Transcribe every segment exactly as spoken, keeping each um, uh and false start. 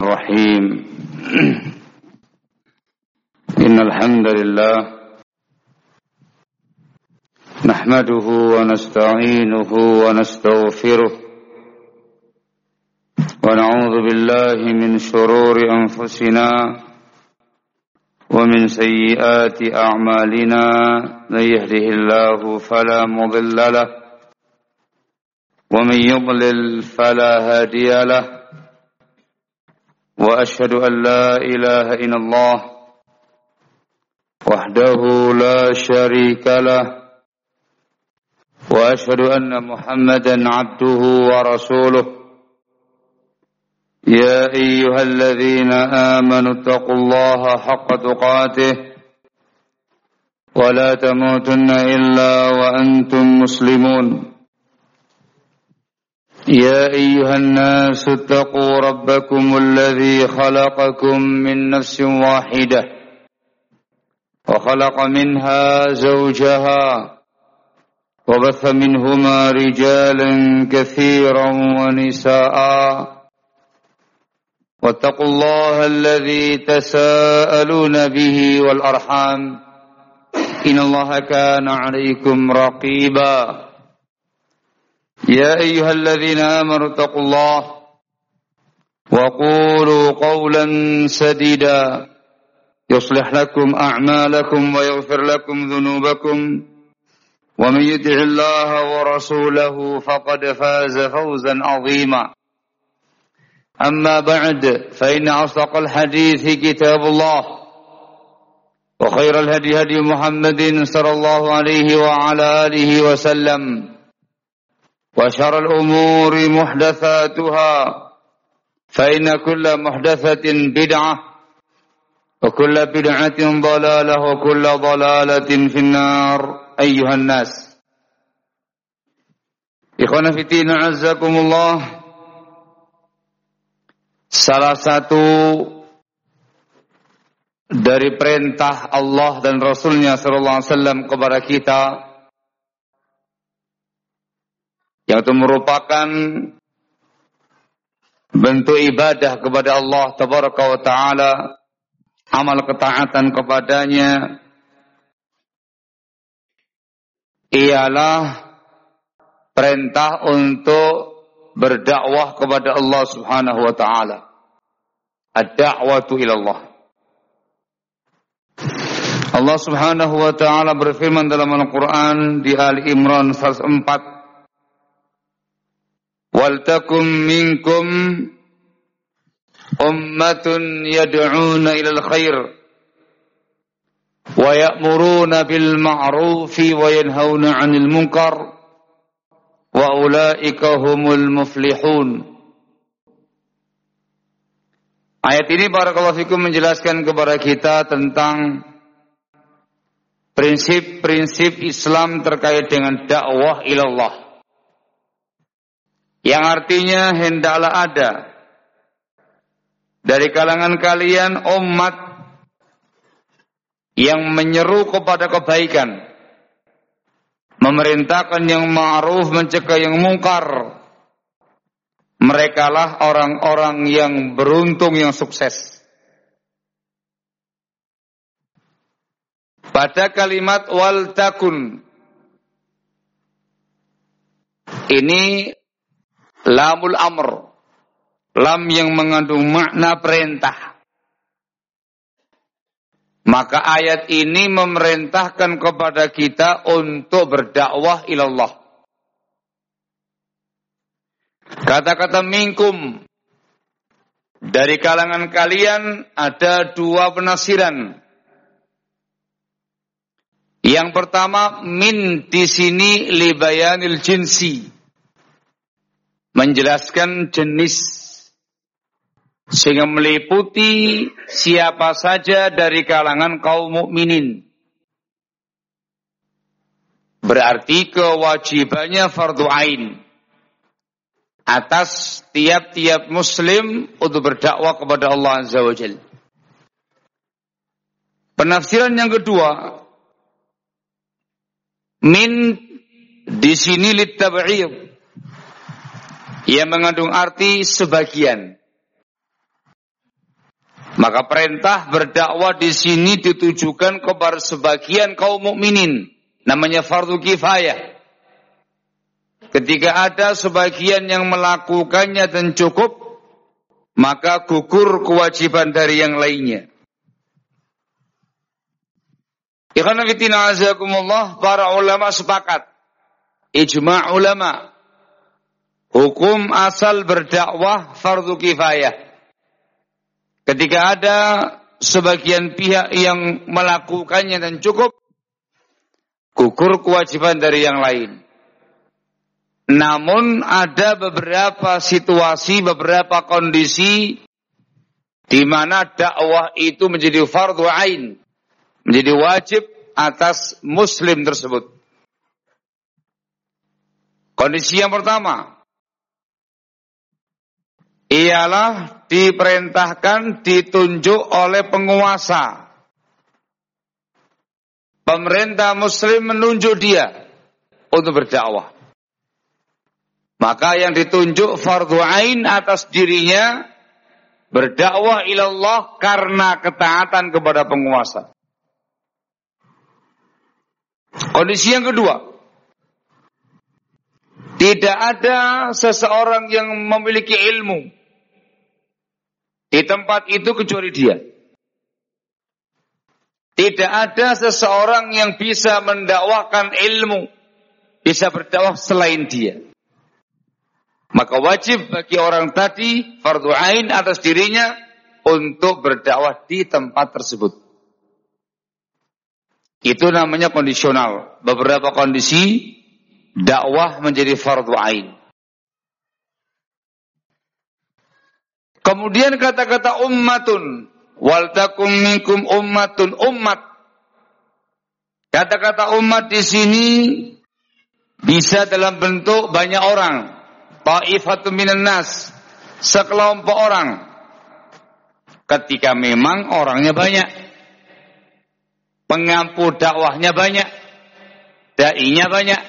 الرحيم إن الحمد لله نحمده ونستعينه ونستغفره ونعوذ بالله من شرور أنفسنا ومن سيئات أعمالنا من يهده الله فلا مضل له ومن يضلل فلا هادي له وأشهد أن لا إله إلا الله وحده لا شريك له وأشهد أن محمدا عبده ورسوله يا أيها الذين آمنوا اتقوا الله حق تقاته ولا تموتن إلا وأنتم مسلمون يا أيها الناس اتقوا ربكم الذي خلقكم من نفس واحدة وخلق منها زوجها وبث منهما رجالا كثيرا ونساء واتقوا الله الذي تساءلون به والأرحام إن الله كان عليكم رقيبا يا أيها الذين آمنوا اتقوا الله وقولوا قولا سديدا يصلح لكم أعمالكم ويغفر لكم ذنوبكم ومن يطع الله ورسوله فقد فاز فوزا عظيما أما بعد فإن أصدق الحديث كتاب الله وخير الهدي هدي محمد صلى الله عليه وعلى آله وسلم وشر الأمور محدثاتها فإن كل محدثة بدعة وكل بدعة ضلالة وكل ضلالة في النار أيها الناس إخوانا في الدين أعزكم الله. Salah satu dari perintah Allah dan Rasulnya sallallahu alaihi wasallam kepada kita yang itu merupakan bentuk ibadah kepada Allah tabaraka wa ta'ala, amal ketaatan kepadanya, ialah perintah untuk berdakwah kepada Allah subhanahu wa ta'ala. Ad-da'watu ilallah. Allah subhanahu wa ta'ala berfirman dalam Al-Quran di Ali Imran seratus empat, وَلْتَكُمْ مِنْكُمْ أُمَّةٌ يَدْعُونَ إِلَى الْخَيْرِ وَيَأْمُرُونَ بِالْمَعْرُوفِ وَيَنْهَوْنَ عَنِ الْمُنْكَرِ وَأُولَئِكَ هُمُ الْمُفْلِحُونَ. Ayat ini barakallahu fikum menjelaskan kepada kita tentang prinsip-prinsip Islam terkait dengan dakwah ilallah. Yang artinya hendaklah ada dari kalangan kalian umat yang menyeru kepada kebaikan, memerintahkan yang ma'ruf, mencegah yang mungkar. Merekalah orang-orang yang beruntung, yang sukses. Pada kalimat wal takun ini lamul amr, lam yang mengandung makna perintah. Maka ayat ini memerintahkan kepada kita untuk berdakwah ilallah. Kata-kata minkum, dari kalangan kalian ada dua penafsiran. Yang pertama, min di sini li bayanil jinsi, menjelaskan jenis, sehingga meliputi siapa saja dari kalangan kaum mukminin. Berarti kewajibannya fardu ain atas tiap-tiap muslim untuk berdakwah kepada Allah Azza wa Jalla. Penafsiran yang kedua, min di sini litab'id, yang mengandung arti sebagian. Maka perintah berdakwah di sini ditujukan kepada sebagian kaum mukminin, namanya fardu kifayah. Ketika ada sebagian yang melakukannya dan cukup, maka gugur kewajiban dari yang lainnya. Ikhwan fillah azakumullah, para ulama sepakat, ijma' ulama, hukum asal berdakwah fardu kifayah. Ketika ada sebagian pihak yang melakukannya dan cukup, gugur kewajiban dari yang lain. Namun ada beberapa situasi, beberapa kondisi di mana dakwah itu menjadi fardhu ain, menjadi wajib atas muslim tersebut. Kondisi yang pertama ialah diperintahkan, ditunjuk oleh penguasa. Pemerintah muslim menunjuk dia untuk berdakwah. Maka yang ditunjuk fardhu ain atas dirinya berdakwah ilallah karena ketaatan kepada penguasa. Kondisi yang kedua, tidak ada seseorang yang memiliki ilmu di tempat itu kecuali dia. Tidak ada seseorang yang bisa mendakwakan ilmu, bisa berdakwah selain dia. Maka wajib bagi orang tadi fardhu ain atas dirinya untuk berdakwah di tempat tersebut. Itu namanya kondisional. Beberapa kondisi dakwah menjadi fardhu ain. Kemudian kata-kata ummatun, wal takum minkum ummatun, umat. Kata-kata umat di sini bisa dalam bentuk banyak orang, ta'ifatun minan nas, sekelompok orang. Ketika memang orangnya banyak, pengampu dakwahnya banyak, dai-nya banyak.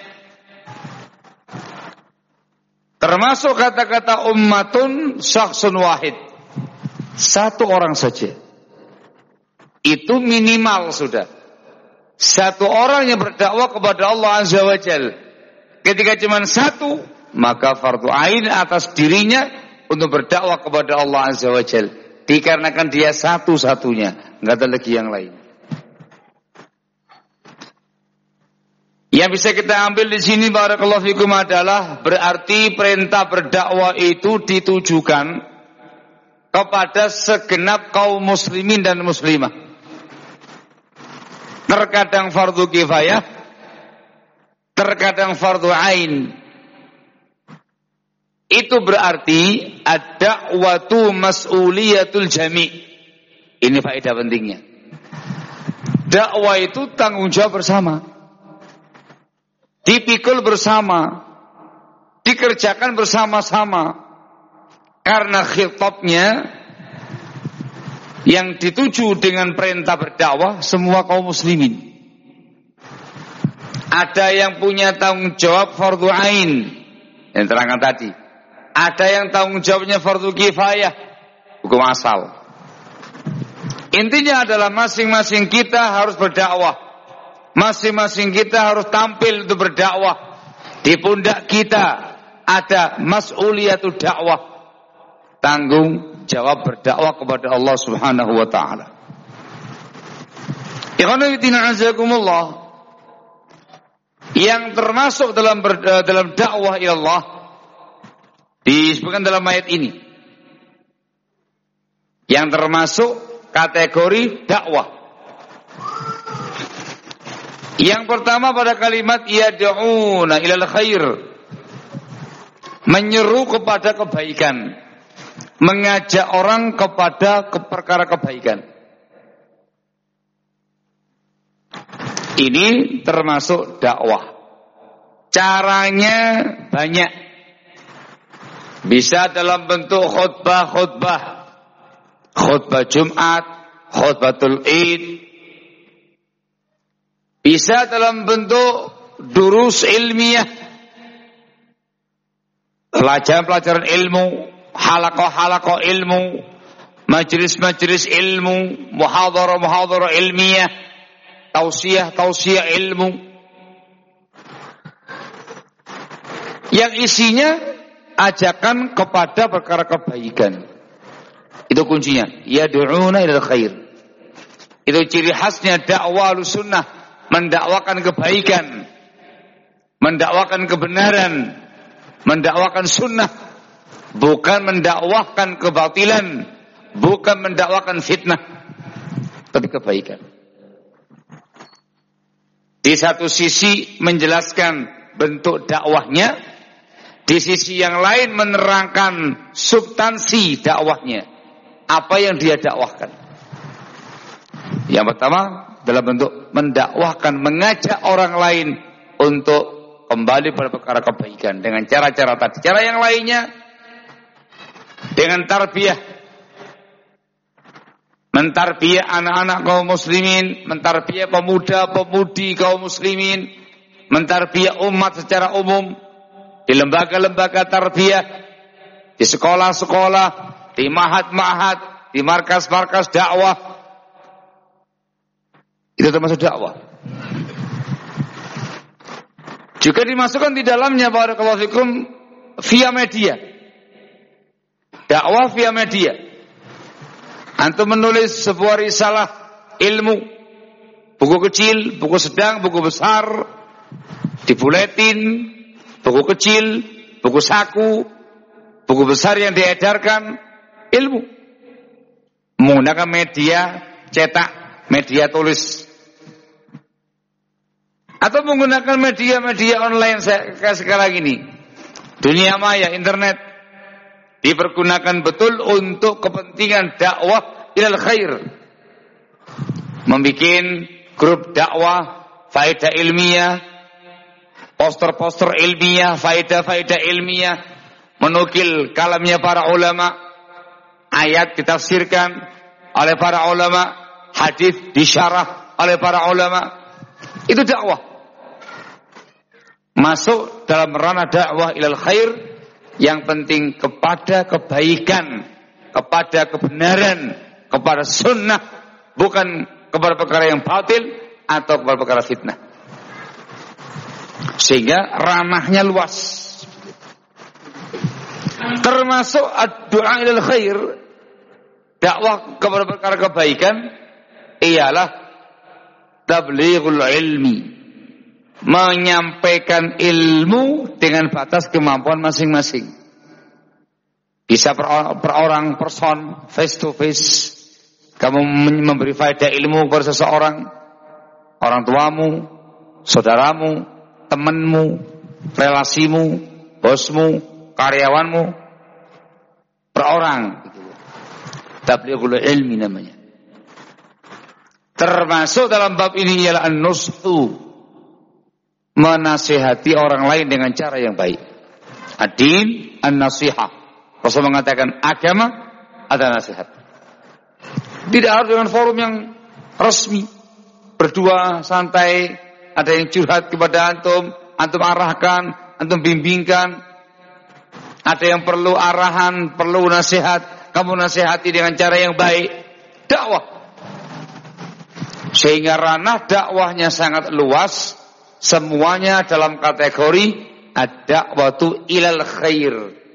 Termasuk kata-kata ummatun syakhsun wahid, satu orang saja. Itu minimal sudah. Satu orang yang berdakwah kepada Allah Azza wa Jalla. Ketika cuma satu, maka fardhu ain atas dirinya untuk berdakwah kepada Allah Azza wa Jalla. Dikarenakan dia satu-satunya, enggak ada lagi yang lain. Yang bisa kita ambil di sini barakallahu fikum adalah berarti perintah berdakwah itu ditujukan kepada segenap kaum muslimin dan muslimah. Terkadang fardhu kifayah, terkadang fardhu ain. Itu berarti ad-da'watu mas'uliyatul jami'. Ini faedah pentingnya. Dakwah itu tanggung jawab bersama. Dipikul bersama, dikerjakan bersama-sama, karena khitabnya yang dituju dengan perintah berdakwah semua kaum muslimin. Ada yang punya tanggung jawab fardhu ain yang terangkan tadi, ada yang tanggung jawabnya fardhu kifayah, hukum asal. Intinya adalah masing-masing kita harus berdakwah. Masing-masing kita harus tampil untuk berdakwah. Di pundak kita ada mas'uliyatul dakwah, tanggung jawab berdakwah kepada Allah Subhanahu wa taala. Ikhwani fillah azakumullah, yang termasuk dalam ber, dalam dakwah ila Allah disebutkan dalam ayat ini. Yang termasuk kategori dakwah. Yang pertama pada kalimat yad'una ilal khair, menyeru kepada kebaikan, mengajak orang kepada ke perkara kebaikan. Ini termasuk dakwah. Caranya banyak. Bisa dalam bentuk khutbah-khutbah, khutbah Jumat, khutbatul Id. Bisa dalam bentuk durus ilmiah, pelajaran-pelajaran ilmu, halaqah-halaqah ilmu, majelis-majelis ilmu, muhadharah-muhadharah ilmiah, tausiah-tausiah ilmu yang isinya ajakan kepada perkara kebaikan. Itu kuncinya. Yad'una ilal khair. Itu ciri khasnya dakwah Ahlussunnah, mendakwakan kebaikan, mendakwakan kebenaran, mendakwakan sunnah, bukan mendakwahkan kebatilan, bukan mendakwakan fitnah, tapi kebaikan. Di satu sisi menjelaskan bentuk dakwahnya, di sisi yang lain menerangkan substansi dakwahnya, apa yang dia dakwahkan. Yang pertama dalam bentuk mendakwahkan, mengajak orang lain untuk kembali pada perkara kebaikan dengan cara-cara tadi. Cara yang lainnya dengan tarbiyah, mentarbiyah anak-anak kaum muslimin, mentarbiyah pemuda-pemudi kaum muslimin, mentarbiyah umat secara umum di lembaga-lembaga tarbiyah, di sekolah-sekolah, di ma'had-ma'had, di markas-markas dakwah. Itu termasuk dakwah. Juga dimasukkan di dalamnya barakallahu fikum via media. Dakwah via media. Antum menulis sebuah risalah ilmu, buku kecil, buku sedang, buku besar, di buletin, buku kecil, buku saku, buku besar yang diedarkan ilmu. Menggunakan media cetak, media tulis. Atau menggunakan media-media online sekarang ini. Dunia maya, internet. Dipergunakan betul untuk kepentingan dakwah ilal khair. Membikin grup dakwah, faedah ilmiah, poster-poster ilmiah, faedah-faedah ilmiah, menukil kalamnya para ulama, ayat ditafsirkan oleh para ulama, hadis disyarah oleh para ulama. Itu dakwah. Masuk dalam ranah dakwah ilal khair, yang penting kepada kebaikan, kepada kebenaran, kepada sunnah, bukan kepada perkara yang batil atau kepada perkara fitnah. Sehingga ranahnya luas. Termasuk ad-du'a ilal khair, dakwah kepada perkara kebaikan, ialah tablighul ilmi, menyampaikan ilmu dengan batas kemampuan masing-masing. Bisa per, per orang person, face to face, kamu memberi faedah ilmu kepada seseorang, orang tuamu, saudaramu, temanmu, relasimu, bosmu, karyawanmu, per orang. Tablighul ilmi namanya. Termasuk dalam bab ini ialah an-nushu, menasihati orang lain dengan cara yang baik. Ad-din an-nasihah. Rasul mengatakan agama ada nasihat. Tidak harus dengan forum yang resmi. Berdua santai, ada yang curhat kepada antum, antum arahkan, antum bimbingkan. Ada yang perlu arahan, perlu nasihat, kamu nasihati dengan cara yang baik. Dakwah. Sehingga ranah dakwahnya sangat luas, semuanya dalam kategori ad-da'watu ilal khair.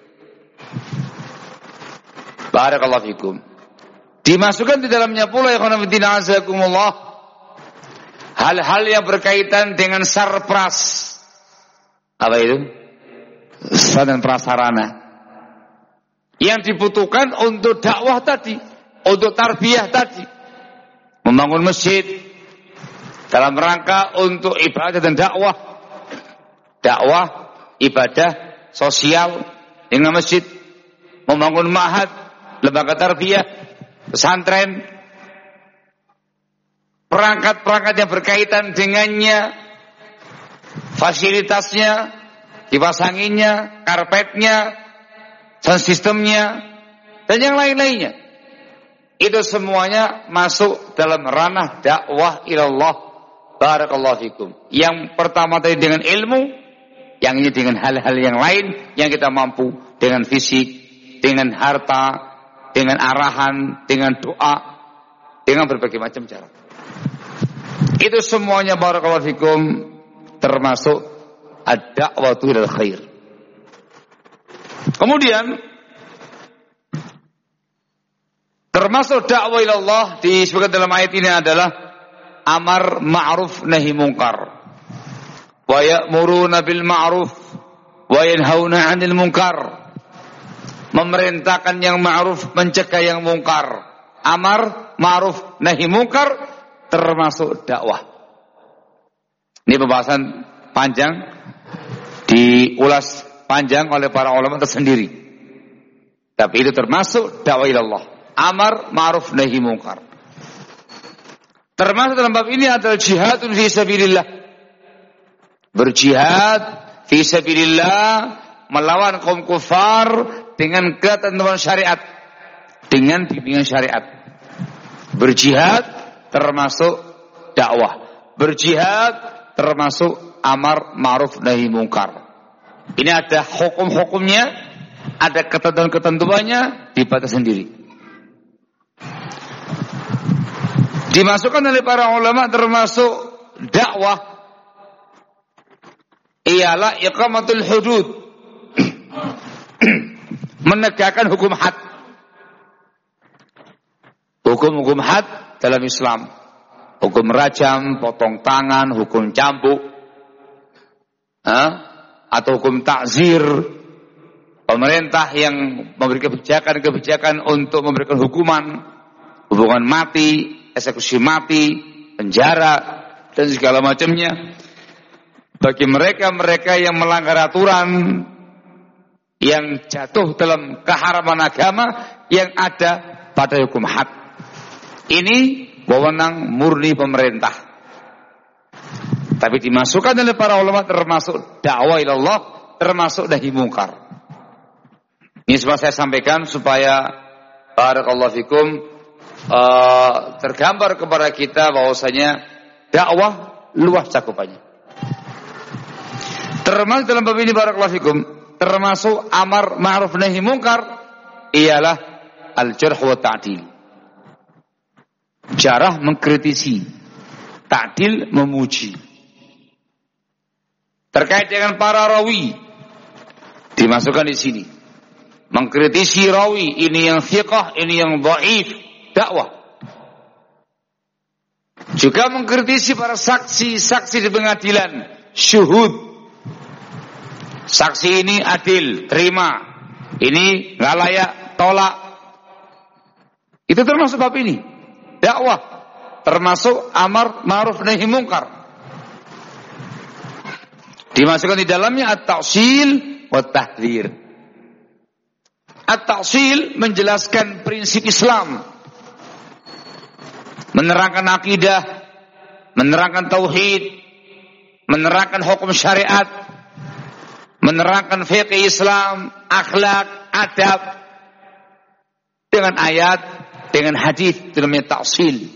Barakallahu fikum. Dimasukkan di dalamnya pula ya khonafidina azakumullah, hal-hal yang berkaitan dengan sarpras. Apa itu? Sarana dan prasarana yang dibutuhkan untuk dakwah tadi, untuk tarbiyah tadi. Membangun masjid dalam rangka untuk ibadah dan dakwah. Dakwah, ibadah, sosial dengan masjid. Membangun ma'had, lembaga tarbiyah, pesantren, perangkat-perangkat yang berkaitan dengannya, fasilitasnya, kipas anginnya, karpetnya, sound sistemnya, dan yang lain-lainnya. Itu semuanya masuk dalam ranah dakwah ilallah. Barakallahu fikum. Yang pertama tadi dengan ilmu, yang ini dengan hal-hal yang lain yang kita mampu, dengan fisik, dengan harta, dengan arahan, dengan doa, dengan berbagai macam cara. Itu semuanya barakallahu fikum termasuk ad-da'watu ilal khair. Kemudian termasuk dakwah ilallah disebutkan dalam ayat ini adalah amar ma'ruf nahi munkar. Wa ya'muruna bil ma'ruf wa yanhauna 'anil munkar. Memerintahkan yang ma'ruf, mencegah yang munkar. Amar ma'ruf nahi munkar termasuk dakwah. Ini pembahasan panjang, diulas panjang oleh para ulama tersendiri. Tapi itu termasuk dakwah ilallah. Amar ma'ruf nahi munkar. Termasuk dalam bab ini adalah jihadun fi sabilillah. Berjihad fi sabilillah melawan kaum kufar dengan ketentuan syariat, dengan bimbingan syariat. Berjihad termasuk dakwah. Berjihad termasuk amar ma'ruf nahi munkar. Ini ada hukum-hukumnya, ada ketentuan-ketentuannya, dibatas sendiri. Dimasukkan oleh para ulama termasuk dakwah ialah iqamatul hudud. Menegakkan hukum had. Hukum-hukum had dalam Islam. Hukum rajam, potong tangan, hukum cambuk, ha? Atau hukum takzir. Pemerintah yang memberi kebijakan-kebijakan untuk memberikan hukuman, hukuman mati, eksekusi mati, penjara, dan segala macamnya. Bagi mereka-mereka yang melanggar aturan, yang jatuh dalam keharaman agama yang ada pada hukum had. Ini wewenang murni pemerintah. Tapi dimasukkan oleh para ulama termasuk dakwah ilallah, termasuk nahi munkar. Ini semua saya sampaikan supaya barakallahu fikum uh, tergambar kepada kita bahwasanya dakwah luas cakupannya. Termasuk dalam bab ini barakallahu fikum, termasuk amar ma'ruf nahi munkar ialah al-jarh wa ta'dil. Jarah mengkritisi, ta'dil memuji. Terkait dengan para rawi dimasukkan di sini. Mengkritisi rawi, ini yang thiqah, ini yang dhaif, dakwah. Juga mengkritisi para saksi-saksi di pengadilan, syuhud. Saksi ini adil, terima. Ini nggak layak, tolak. Itu termasuk bab ini. Dakwah, termasuk amar ma'ruf nahi munkar. Dimasukkan di dalamnya at-ta'sil wa tahdhir. At-ta'sil menjelaskan prinsip Islam, menerangkan akidah, menerangkan tauhid, menerangkan hukum syariat, menerangkan fikih Islam, akhlak, adab dengan ayat, dengan hadis, itu namanya ta'sil.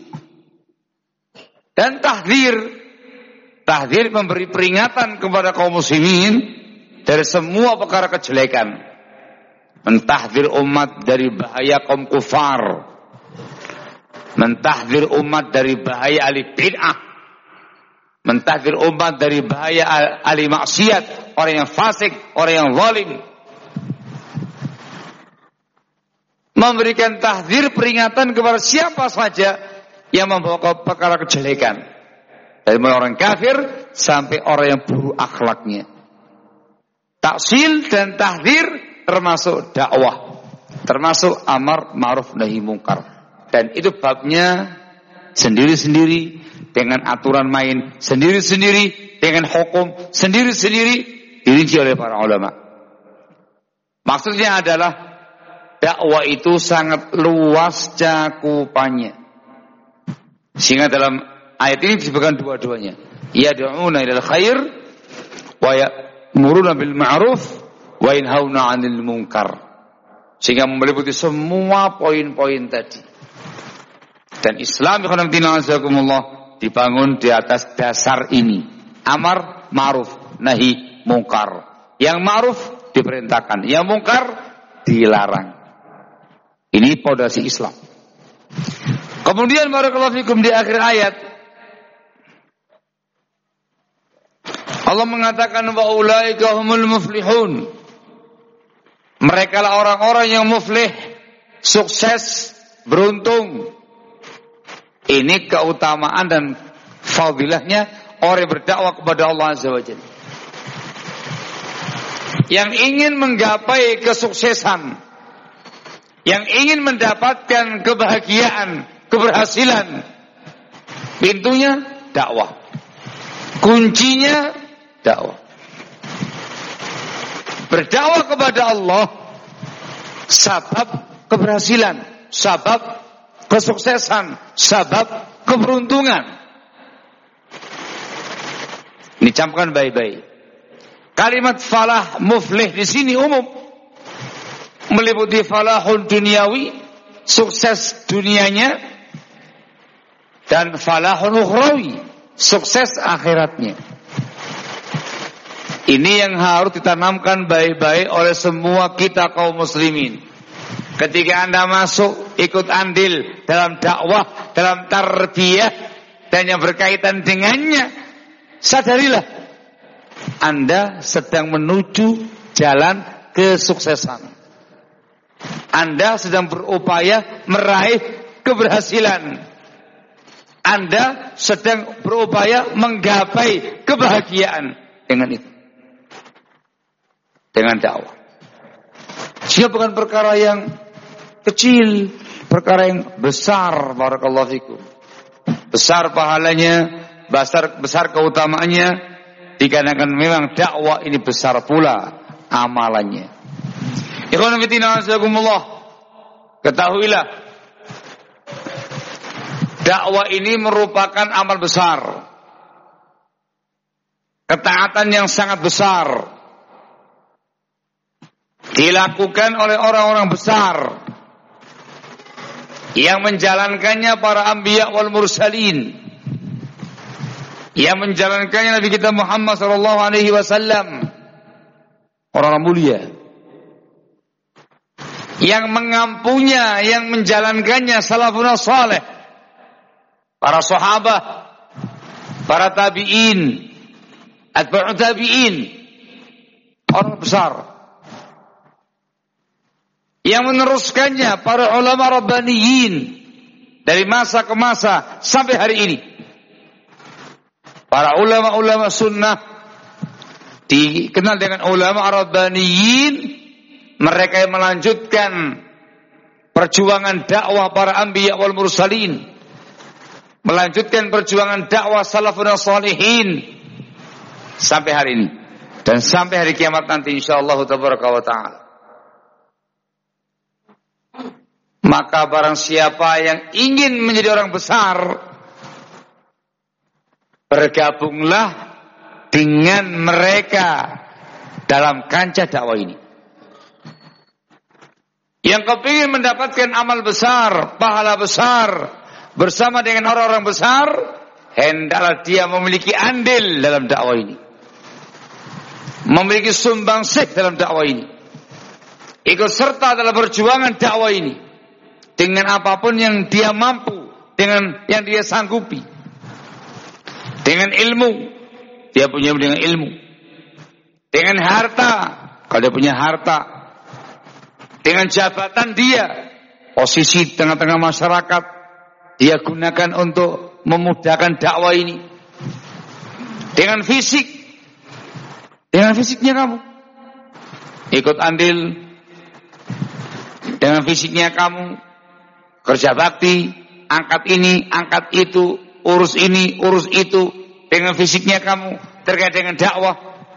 Dan tahdhir, tahdhir memberi peringatan kepada kaum muslimin dari semua perkara kejelekan. Mentahdzir umat dari bahaya kaum kufar, mentahdzir umat dari bahaya ahli bid'ah, mentahdzir umat dari bahaya ahli maksiat, orang yang fasik, orang yang zalim. Memberikan tahdzir, peringatan kepada siapa saja yang membawa perkara kejelekan, dari mulai orang kafir sampai orang yang buruk akhlaknya. Taksil dan tahdzir termasuk dakwah, termasuk amar ma'ruf nahi munkar. Dan itu babnya sendiri-sendiri, dengan aturan main sendiri-sendiri, dengan hukum sendiri-sendiri, dirinci oleh para ulama. Maksudnya adalah dakwah itu sangat luas cakupannya, sehingga dalam ayat ini disebutkan dua-duanya. Yad'una ilal khair wa ya'muruna bil ma'ruf wa yanhauna 'anil munkar. Sehingga meliputi semua poin-poin tadi. Dan Islam dibangun di atas dasar ini. Amar ma'ruf nahi munkar. Yang ma'ruf diperintahkan, yang munkar dilarang. Ini pondasi Islam. Kemudian barakallahu fikum di akhir ayat Allah mengatakan wa ulaika humul muflihun. Mereka lah orang-orang yang muflih, sukses, beruntung. Ini keutamaan dan fadilahnya orang yang berdakwah kepada Allah Azza wa Jalla. Yang ingin menggapai kesuksesan, yang ingin mendapatkan kebahagiaan, keberhasilan, pintunya dakwah. Kuncinya dakwah. Berdakwah kepada Allah sabab keberhasilan, sabab kesuksesan, sabab keberuntungan. Ini camkan baik-baik. Kalimat falah muflih di sini umum, meliputi falahun duniawi, sukses dunianya, dan falahun ukhrawi, sukses akhiratnya. Ini yang harus ditanamkan baik-baik oleh semua kita kaum muslimin. Ketika Anda masuk ikut andil dalam dakwah, dalam tarbiyah dan yang berkaitan dengannya, sadarilah Anda sedang menuju jalan kesuksesan. Anda sedang berupaya meraih keberhasilan. Anda sedang berupaya menggapai kebahagiaan dengan itu. Dengan dakwah. Sehingga bukan perkara yang kecil, perkara yang besar, barakallahu fikum. Besar pahalanya, besar besar keutamaannya, dikarenakan memang dakwah ini besar pula amalannya. Ikhwan fillah azakumullah, ketahuilah dakwah ini merupakan amal besar, ketaatan yang sangat besar, dilakukan oleh orang-orang besar yang menjalankannya para anbiya wal mursalin, yang menjalankannya Nabi kita Muhammad sallallahu alaihi wasallam, orang-orang mulia, yang mengampunya, yang menjalankannya salafun saleh, para sahabat, para tabi'in, atba'u tabi'in, orang besar. Yang meneruskannya para ulama rabbaniyin dari masa ke masa sampai hari ini. Para ulama-ulama sunnah dikenal dengan ulama rabbaniyin, mereka yang melanjutkan perjuangan dakwah para anbiya wal mursalin, melanjutkan perjuangan dakwah salafun shalihin sampai hari ini dan sampai hari kiamat nanti insyaallah tabaraka wa taala. Maka barang siapa yang ingin menjadi orang besar, bergabunglah dengan mereka dalam kancah dakwah ini. Yang kepingin mendapatkan amal besar, pahala besar bersama dengan orang-orang besar, hendaklah dia memiliki andil dalam dakwah ini, memiliki sumbangsih dalam dakwah ini, ikut serta dalam perjuangan dakwah ini dengan apapun yang dia mampu, dengan yang dia sanggupi, dengan ilmu, dia punya dengan ilmu, dengan harta, kalau dia punya harta, dengan jabatan dia, posisi tengah-tengah masyarakat, dia gunakan untuk memudahkan dakwah ini. Dengan fisik, dengan fisiknya kamu ikut andil, dengan fisiknya kamu kerja bakti, angkat ini, angkat itu, urus ini, urus itu, dengan fisiknya kamu terkait dengan dakwah.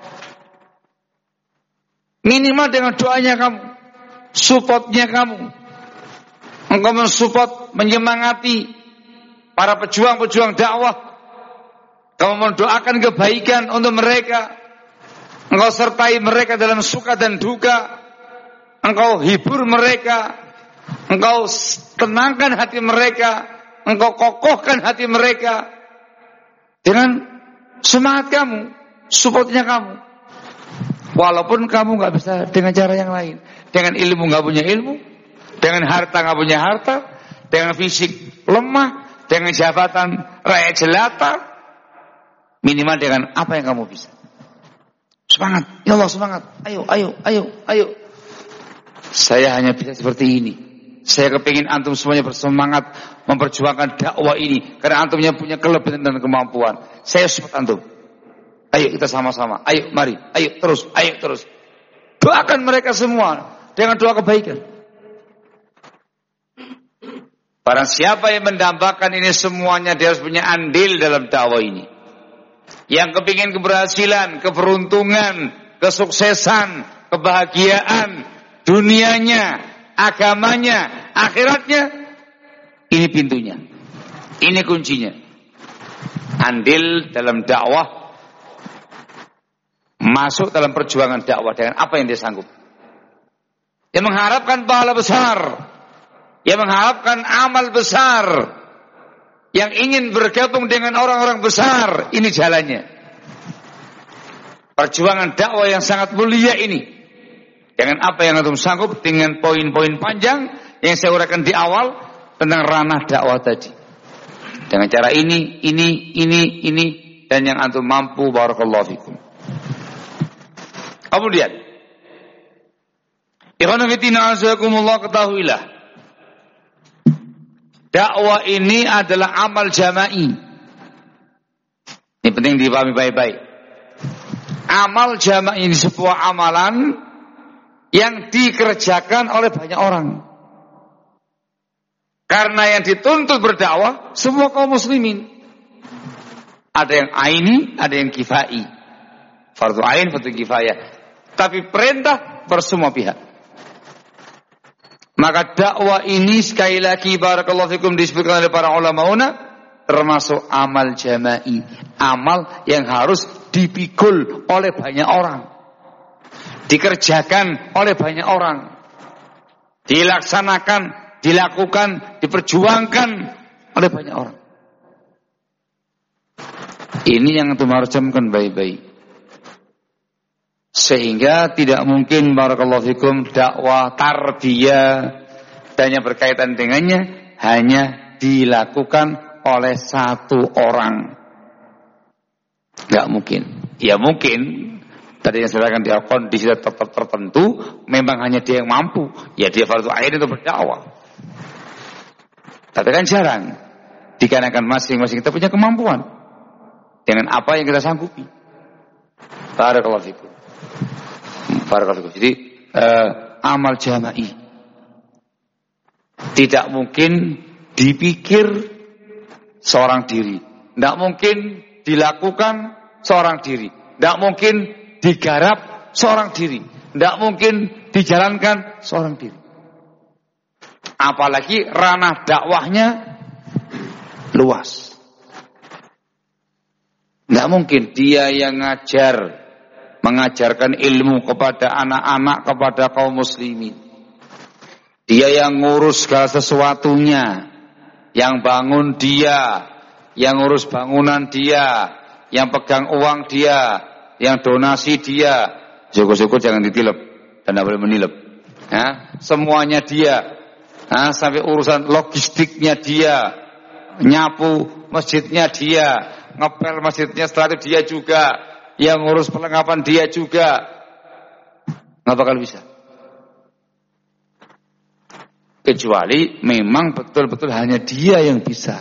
Minimal dengan doanya kamu, supportnya kamu, engkau mensupport, menyemangati para pejuang-pejuang dakwah, kamu mendoakan kebaikan untuk mereka, engkau sertai mereka dalam suka dan duka, engkau hibur mereka, engkau tenangkan hati mereka, engkau kokohkan hati mereka dengan semangat kamu, supportnya kamu. Walaupun kamu nggak bisa dengan cara yang lain, dengan ilmu nggak punya ilmu, Dengan harta nggak punya harta, dengan fisik lemah, dengan jabatan rakyat jelata, minimal dengan apa yang kamu bisa. Semangat, ya Allah semangat. Ayo, ayo, ayo, ayo. Saya hanya bisa seperti ini. Saya kepingin antum semuanya bersemangat memperjuangkan dakwah ini karena antumnya punya kelebihan dan kemampuan. Saya support antum. Ayo kita sama-sama. Ayo, mari. Ayo terus, ayo terus. Doakan mereka semua dengan doa kebaikan. Barang siapa yang mendambakan ini semuanya, dia harus punya andil dalam dakwah ini. Yang kepingin keberhasilan, keberuntungan, kesuksesan, kebahagiaan, dunianya, agamanya, akhiratnya, ini pintunya, ini kuncinya. Andil dalam dakwah, masuk dalam perjuangan dakwah dengan apa yang dia sanggup. Yang mengharapkan pahala besar, yang mengharapkan amal besar, yang ingin bergabung dengan orang-orang besar, ini jalannya. Perjuangan dakwah yang sangat mulia ini, dengan apa yang antum sanggup, dengan poin-poin panjang yang saya uraikan di awal tentang ranah dakwah tadi. Dengan cara ini, ini, ini, ini, dan yang antum mampu, barakallahu fikum. Kemudian, ikhwan fillah azakumullah, ketahuilah, dakwah ini adalah amal jama'i. Ini penting dipahami baik-baik. Amal jama'i ini sebuah amalan yang dikerjakan oleh banyak orang. Karena yang dituntut berdakwah semua kaum muslimin. Ada yang aini, ada yang kifai. Fardu ain, fardu kifayah. Tapi perintah bersemua pihak. Maka dakwah ini sekali lagi barakallahu fikum disebutkan oleh para ulamauna termasuk amal jama'i, amal yang harus dipikul oleh banyak orang, dikerjakan oleh banyak orang, dilaksanakan, dilakukan, diperjuangkan oleh banyak orang. Ini yang antum harus camkan baik-baik. Sehingga tidak mungkin barakallahu fikum dakwah tarbiyah dan yang berkaitan dengannya hanya dilakukan oleh satu orang. Enggak mungkin. Ya mungkin tadi yang saya katakan di kondisi tertentu memang hanya dia yang mampu. Ya dia fardu ain untuk berdakwah. Tapi kan jarang. Dikarenakan masing-masing kita punya kemampuan dengan apa yang kita sanggupi. Barakallahu fikum. Barakallahu. Jadi uh, amal jama'i tidak mungkin dipikir seorang diri, tidak mungkin dilakukan seorang diri, tidak mungkin digarap seorang diri, tidak mungkin dijalankan seorang diri. Apalagi ranah dakwahnya luas. Tidak mungkin dia yang ngajar, mengajarkan ilmu kepada anak-anak, kepada kaum muslimin. Dia yang ngurus segala sesuatunya, yang bangun dia, yang ngurus bangunan dia, yang pegang uang dia, yang donasi dia. Syukur-syukur jangan ditilep dan tidak boleh menilep. Ya, semuanya dia. Nah, sampai urusan logistiknya dia, nyapu masjidnya dia, ngepel masjidnya setelah itu dia juga. Yang ngurus perlengkapan dia juga. Nggak bakal bisa. Kecuali memang betul-betul hanya dia yang bisa.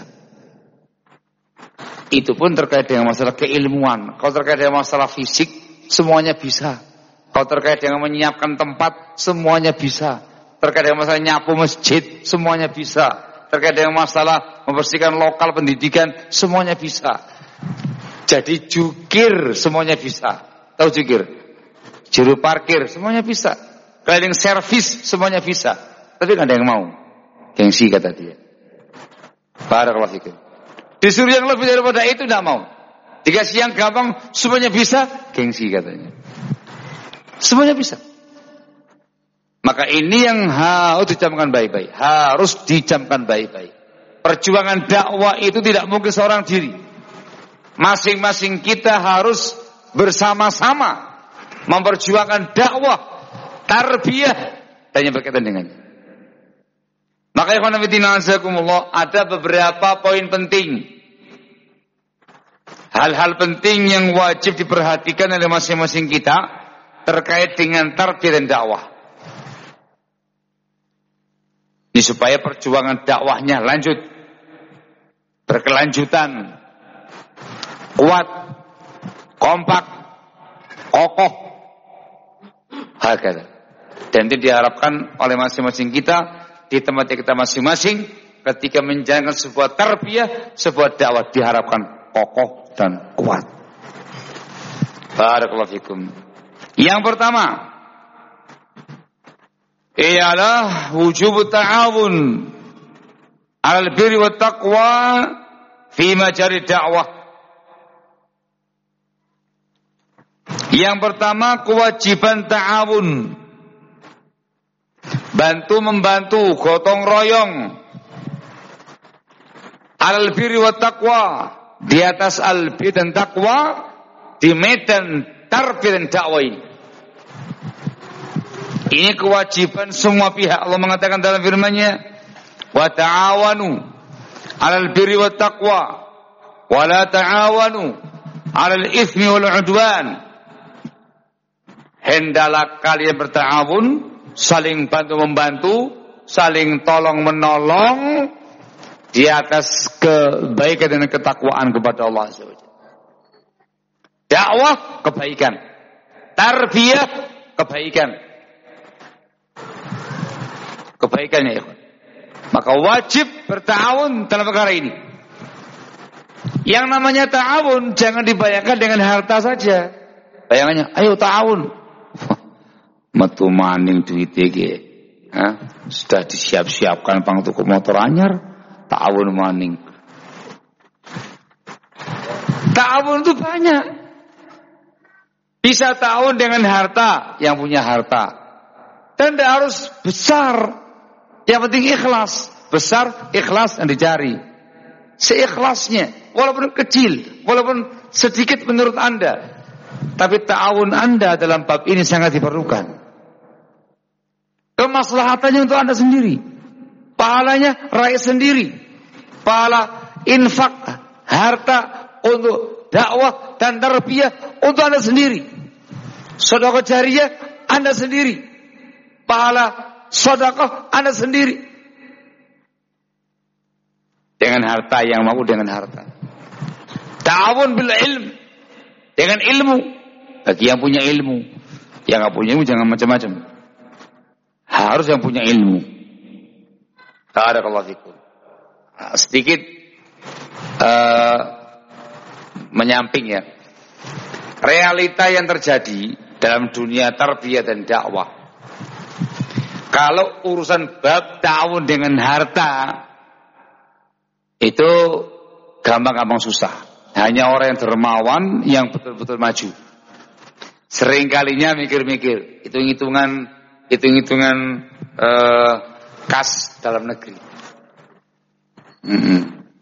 Itu pun terkait dengan masalah keilmuan. Kalau terkait dengan masalah fisik, semuanya bisa. Kalau terkait dengan menyiapkan tempat, semuanya bisa. Terkait dengan masalah nyapu masjid, semuanya bisa. Terkait dengan masalah membersihkan lokal pendidikan, semuanya bisa. Jadi jukir semuanya bisa. Tahu jukir? Juru parkir semuanya bisa. Keliling servis semuanya bisa. Tapi nggak ada yang mau. Gengsi kata dia. Barakallahu fikum. Disuruh yang lebih daripada itu nggak mau. Dikasih yang gampang semuanya bisa. Gengsi katanya. Semuanya bisa. Maka ini yang harus dicamkan baik-baik. Harus dicamkan baik-baik. Perjuangan dakwah itu tidak mungkin seorang diri. Masing-masing kita harus bersama-sama memperjuangkan dakwah, tarbiyah dan yang berkaitan dengannya. Maka ikhwan fillah azakumullah, ada beberapa poin penting. Hal-hal penting yang wajib diperhatikan oleh masing-masing kita terkait dengan tarbiyah dan dakwah. Ini supaya perjuangan dakwahnya lanjut, berkelanjutan, kuat, kompak, kokoh. Hakata. Dan itu diharapkan oleh masing-masing kita di tempat kita masing-masing ketika menjalankan sebuah tarbiyah, sebuah dakwah diharapkan kokoh dan kuat. Barakallahu fikum. Yang pertama ialah wujub ta'awun 'alal birri wat taqwa fi majari dakwah. Yang pertama kewajiban ta'awun, bantu-membantu, gotong royong, 'alal birri wat taqwa, di atas al-birri dan taqwa, di medan tarbiyah dan dakwah ini. Ini kewajiban semua pihak. Allah mengatakan dalam firman-Nya, wa ta'awanu 'alal birri wat taqwa wa la ta'awanu 'alal itsmi wal 'udwan. Hendaklah kalian berta'awun, saling bantu-membantu, saling tolong-menolong di atas kebaikan dan ketakwaan kepada Allah subhanahu wa taala. Dakwah kebaikan, tarbiyah kebaikan. Kebaikannya ya. Maka wajib berta'awun dalam perkara ini. Yang namanya ta'awun jangan dibayangkan dengan harta saja. Bayangannya, ayo ta'awun. Metu maning duit iki. Sudah disiap-siapkan pang tuku motor anyar, ta'awun maning. Ta'awun itu banyak. Bisa ta'awun dengan harta, yang punya harta. Dan tidak harus besar. Yang penting ikhlas. Besar, ikhlas yang dicari. Seikhlasnya. Walaupun kecil. Walaupun sedikit menurut Anda. Tapi ta'awun Anda dalam bab ini sangat diperlukan. Kemaslahatannya untuk Anda sendiri. Pahalanya rakyat sendiri. Pahala infak, harta untuk dakwah dan tarbiyah untuk Anda sendiri. Sedekah jariyah Anda sendiri. Pahala sedekah Anda sendiri. Dengan harta yang mau dengan harta. Ta'awun bil ilm. Dengan ilmu. Bagi yang punya ilmu. Yang enggak punya ilmu jangan macam-macam. Harus yang punya ilmu. Barakallahu fikum. Nah, sedikit uh, menyamping ya. Realita yang terjadi dalam dunia tarbiyah dan dakwah. Kalau urusan bab ta'awun dengan harta itu gampang-gampang susah. Hanya orang yang dermawan yang betul-betul maju. Seringkalinya mikir-mikir, hitung-hitungan hitung-hitungan uh, kas dalam negeri. Mm-hmm.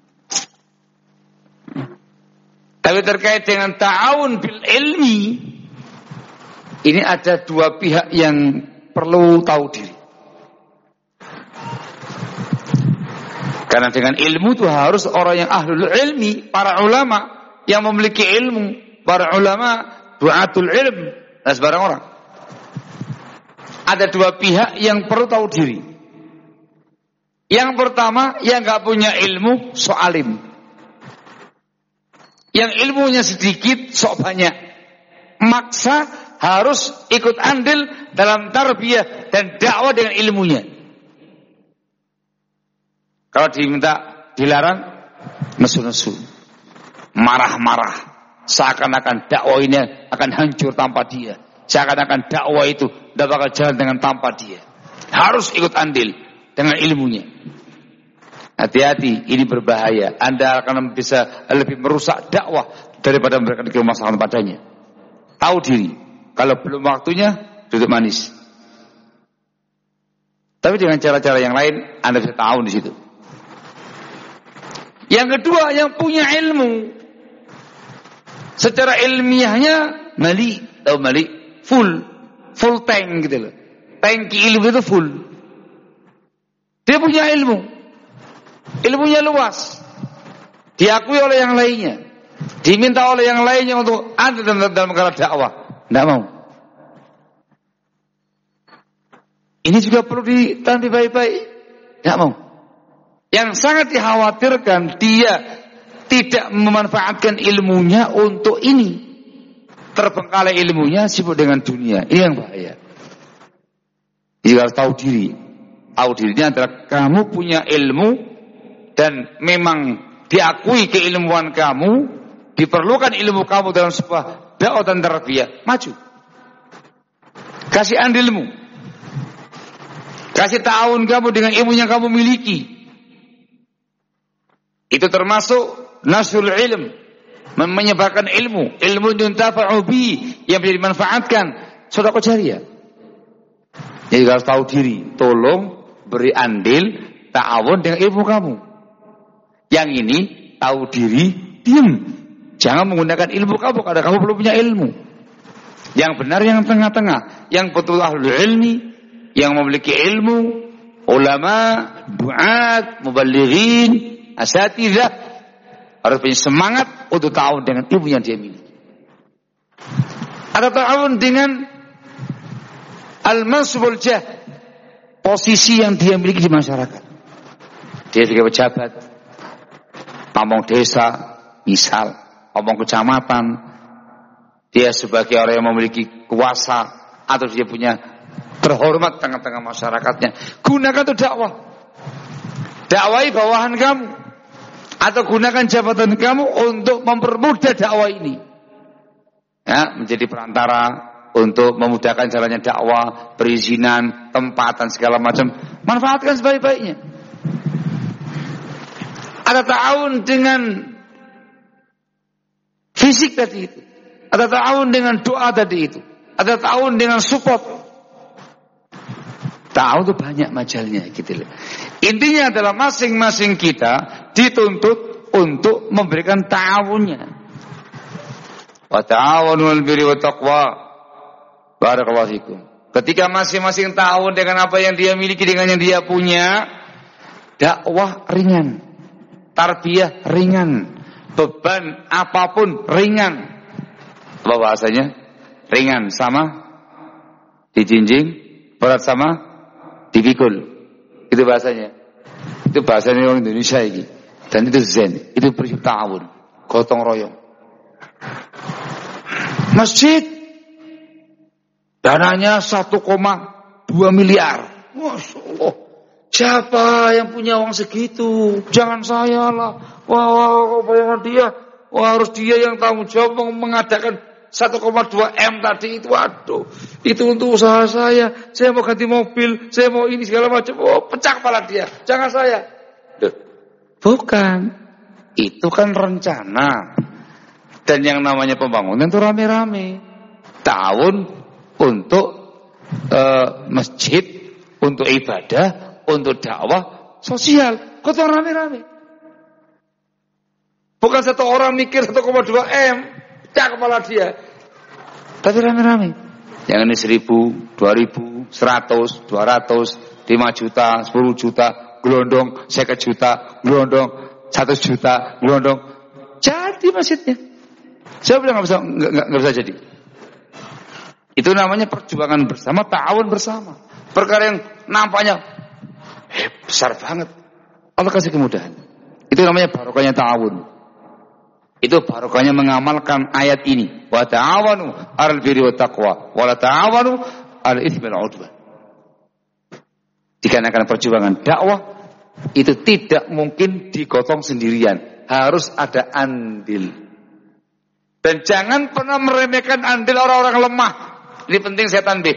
Tapi terkait dengan ta'awun bil ilmi, ini ada dua pihak yang perlu tahu diri. Karena dengan ilmu itu harus orang yang ahlul ilmi, para ulama yang memiliki ilmu, para ulama du'atul ilm dan sebarang orang. Ada dua pihak yang perlu tahu diri. Yang pertama, yang enggak punya ilmu, sok alim. Yang ilmunya sedikit, sok banyak. Maksa harus ikut andil dalam tarbiyah dan dakwah dengan ilmunya. Kalau diminta dilarang, nesu-nesu, marah-marah, seakan-akan dakwah ini akan hancur tanpa dia. Seakan-akan dakwah itu tidak bakal jalan dengan tanpa dia. Harus ikut andil dengan ilmunya. Hati-hati, ini berbahaya. Anda akan bisa lebih merusak dakwah daripada memberikan kemaslahatan padanya. Tahu diri. Kalau belum waktunya, duduk manis. Tapi dengan cara-cara yang lain, Anda bisa tahu di situ. Yang kedua, yang punya ilmu. Secara ilmiahnya, mali. Tahu mali? Full. Full tank gitu loh. Tanki ilmu itu full. Dia punya ilmu. Ilmunya luas. Diakui oleh yang lainnya. Diminta oleh yang lainnya untuk ada dalam, dalam perkara dakwah. Tidak mau. Ini juga perlu ditandai baik-baik. Tidak mau. Yang sangat dikhawatirkan dia tidak memanfaatkan ilmunya untuk ini. Terbengkalai ilmunya sibuk dengan dunia. Ini yang bahaya. Jadi harus tahu diri. Tahu dirinya adalah kamu punya ilmu dan memang diakui keilmuan kamu, diperlukan ilmu kamu dalam sebuah dakwah dan tarbiyah. Maju. Kasih andilmu. Kasih ta'awun kamu dengan ilmu yang kamu miliki. Itu termasuk nasrul ilm, menyebarkan ilmu, ilmu yuntafa'u bi, yang bisa dimanfaatkan, sedekah jariyah. Jadi harus tahu diri, tolong beri andil ta'awun dengan ilmu kamu. Yang ini tahu diri, diam. Jangan menggunakan ilmu kamu karena kamu belum punya ilmu. Yang benar yang tengah-tengah, yang betul ahlul ilmi, yang memiliki ilmu, ulama, duat, mubalighin, asatidzah, harus punya semangat untuk ta'awun dengan ilmu yang dia miliki. Ada ta'awun dengan al-mansubul jah, posisi yang dia miliki di masyarakat. Dia sebagai pejabat, pamong desa, misal, pamong kecamatan, dia sebagai orang yang memiliki kuasa atau dia punya terhormat tengah-tengah masyarakatnya. Gunakan itu dakwah. Dakwai bawahan kamu. Atau gunakan jabatan kamu untuk mempermudah dakwah ini. Ya, menjadi perantara untuk memudahkan jalannya dakwah, perizinan, tempat dan segala macam. Manfaatkan sebaik-baiknya. Ada ta'awun dengan fisik tadi itu. Ada ta'awun dengan doa tadi itu. Ada ta'awun dengan support. Ta'awun itu banyak majalnya gitu loh. Intinya adalah masing-masing kita dituntut untuk memberikan ta'awunnya. Wa ta'awunu 'alal birri wat taqwa. Barakallahu fikum. Ketika masing-masing ta'awun dengan apa yang dia miliki dengan yang dia punya, dakwah ringan, tarbiyah ringan, beban apapun ringan. Apa bahasanya? Ringan sama dijinjing, berat sama dipikul. Itu bahasanya. Itu bahasanya orang Indonesia ini. Dan itu zen, itu prinsip ta'awun, gotong royong. Masjid dananya satu koma dua miliar. Masya Allah. Siapa yang punya uang segitu? Jangan saya lah. Wah, wah, bayangan dia. Wah, harus dia yang tanggung jawab mengadakan satu koma dua M tadi itu. Waduh, itu untuk usaha saya. Saya mau ganti mobil, saya mau ini segala macam. Oh, pecah kepala dia. Jangan saya. Bukan. Itu kan rencana. Dan yang namanya pembangunan itu rame-rame. Tahun untuk uh, masjid, untuk ibadah, untuk dakwah sosial. Gotong rame-rame. Bukan satu orang mikir satu koma dua M. Pecah kepala dia. Tapi rame-rame. Yang ini seribu, dua ribu, seratus, dua ratus, lima juta, sepuluh juta, gelondong, seket juta, gelondong, satu juta, gelondong. Jadi masjidnya. Saya bilang nggak bisa, nggak bisa jadi. Itu namanya perjuangan bersama, ta'awun bersama. Perkara yang nampaknya eh, besar banget. Allah kasih kemudahan. Itu namanya barokahnya ta'awun. Itu barokahnya mengamalkan ayat ini. Wa ta'awanu 'alal birri wat taqwa wa la ta'awanu 'alal itsmi wal 'udwan. Dikarenakan perjuangan dakwah itu tidak mungkin digotong sendirian, harus ada andil. Dan jangan pernah meremehkan andil orang-orang lemah. Ini penting saya tanbih.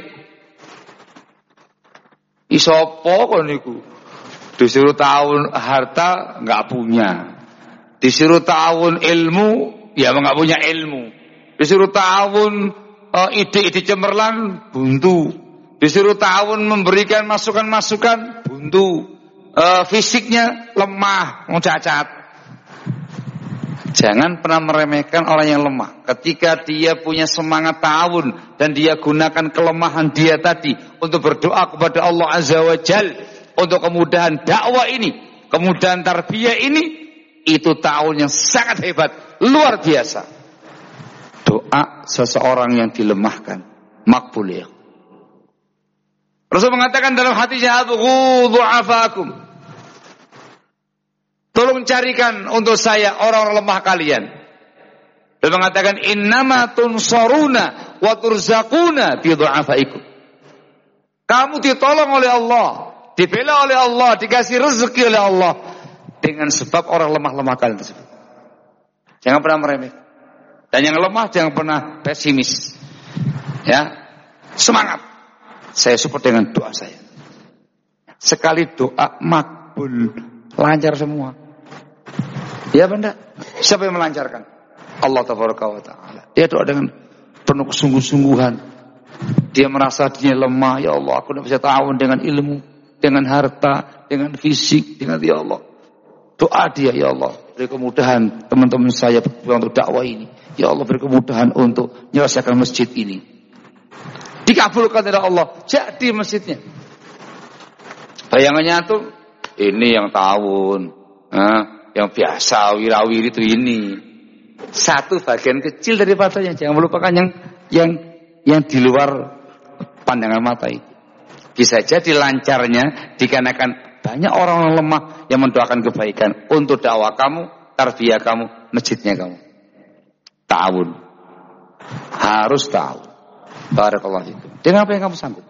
Isopo kon niku disuruh tahun harta nggak punya. Disuruh ta'awun ilmu, ya nggak punya ilmu. Disuruh ta'awun uh, ide-ide cemerlang, buntu. Disuruh ta'awun memberikan masukan-masukan, buntu. Uh, fisiknya lemah, mau cacat. Jangan pernah meremehkan orang yang lemah. Ketika dia punya semangat ta'awun dan dia gunakan kelemahan dia tadi untuk berdoa kepada Allah Azza wa Jal, untuk kemudahan dakwah ini, kemudahan tarbiyah ini, itu ta'awun yang sangat hebat, luar biasa. Doa seseorang yang dilemahkan makbul ya. Rasul mengatakan dalam hadisnya, "Adghu du'afakum." Tolong carikan untuk saya orang-orang lemah kalian. Dia mengatakan, "Innama tunsaruna wa turzaquna bi du'afaikum." Kamu ditolong oleh Allah, dibela oleh Allah, dikasih rezeki oleh Allah dengan sebab orang lemah-lemah kalian tersebut. Jangan pernah meremehkan. Dan yang lemah jangan pernah pesimis. Ya, semangat. Saya support dengan doa saya. Sekali doa makbul, lancar semua. Ya benda. Siapa yang melancarkan? Allah Tabaraka wa Ta'ala. Dia doa dengan penuh kesungguh-sungguhan. Dia merasa dirinya lemah. Ya Allah, aku tidak bisa ta'awun dengan ilmu, dengan harta, dengan fisik, dengan ya Allah. Doa dia, ya Allah, beri kemudahan teman-teman saya berjuang untuk dakwah ini. Ya Allah, beri kemudahan untuk menyelesaikan masjid ini. Dikabulkan oleh Allah, jadi masjidnya. Bayangannya tuh ini yang tahun, nah, yang biasa wirawiri itu ini. Satu bagian kecil daripadanya. Jangan melupakan yang yang yang di luar pandangan mata itu. Bisa jadi lancarnya dikarenakan banyak orang yang lemah yang mendoakan kebaikan untuk dakwah kamu, tarbiyah kamu, masjidnya kamu. Ta'awun. Harus tahu. Barakallahu fikum. Dengan apa yang kamu sanggup.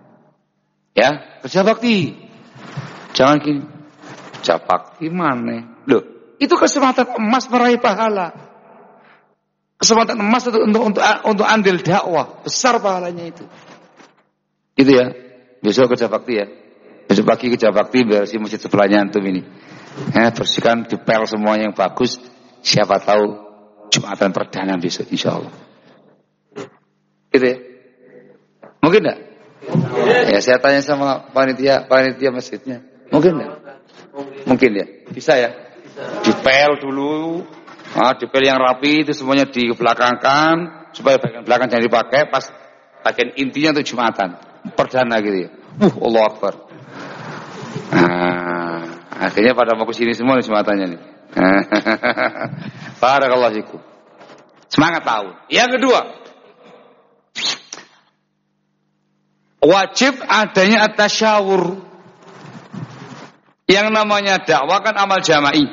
Ya, kerja bakti. Jangan gini. Kerja bakti mana? Loh, itu kesempatan emas meraih pahala. Kesempatan emas untuk untuk untuk, untuk andil dakwah. Besar pahalanya itu. Itu ya. Besok kerja bakti ya. Besok pagi kerja bakti bersih masjid sebelahnya antum ini. Ya, bersihkan, dipel semua yang bagus. Siapa tahu Jumatan perdana besok insyaallah. Gitu ya. Mungkin enggak? Ya, saya tanya sama panitia, panitia masjidnya. Mungkin enggak? Mungkin ya. Bisa ya? Dipel dulu. Ah, dipel yang rapi itu semuanya dibelakangkan supaya bagian belakang jangan dipakai, pas bagian intinya untuk Jumatan perdana gitu ya. Uh, Allahu Akbar. Nah, akhirnya pada mau kesini semua nih Jumatannya nih. Barakallahu fikum. Semangat tahu. Yang kedua, wajib adanya at-tasyawur. Yang namanya dakwah kan amal jama'i.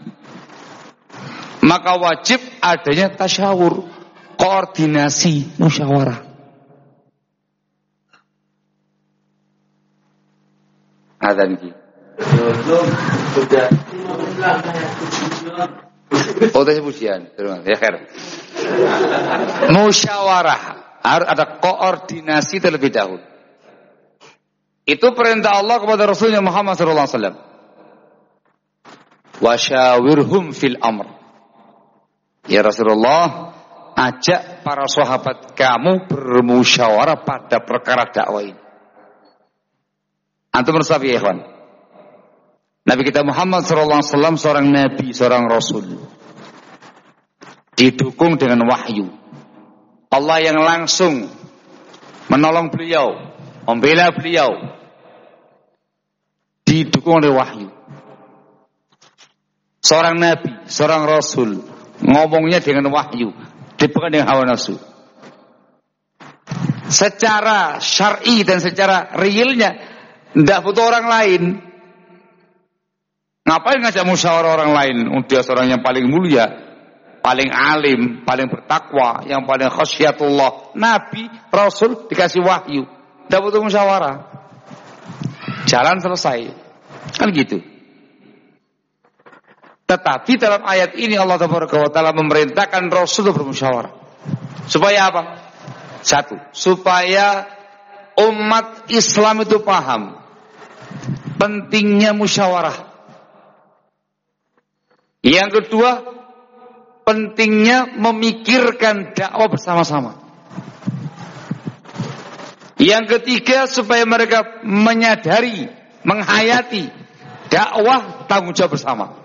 Maka wajib adanya tasyawur, koordinasi, musyawarah. Adzan iki. Oh, tadi pujian. Ya, khair. Musyawarah, harus ada koordinasi terlebih dahulu. Itu perintah Allah kepada Rasulnya Muhammad sallallahu alaihi wasallam. Wasyawirhum fil amr. Ya Rasulullah, ajak para sahabat kamu bermusyawarah pada perkara dakwah ini. Antum bersabi ya ikhwan. Nabi kita Muhammad sallallahu alaihi wasallam seorang nabi, seorang rasul. Didukung dengan wahyu. Allah yang langsung menolong beliau, membela beliau. Didukung oleh wahyu. Seorang nabi, seorang rasul, ngomongnya dengan wahyu, bukan dengan hawa nafsu. Secara syar'i dan secara realnya tidak butuh orang lain. Ngapain ngajak musyawarah orang lain? Dia seorang yang paling mulia, paling alim, paling bertakwa, yang paling khasyatullah. Nabi, Rasul dikasih wahyu, tidak butuh musyawarah. Jalan selesai. Kan gitu. Tetapi dalam ayat ini Allah Taala memerintahkan Rasul bermusyawarah. Supaya apa? Satu, supaya umat Islam itu paham pentingnya musyawarah. Yang kedua, pentingnya memikirkan dakwah bersama-sama. Yang ketiga, supaya mereka menyadari, menghayati dakwah tanggung jawab bersama.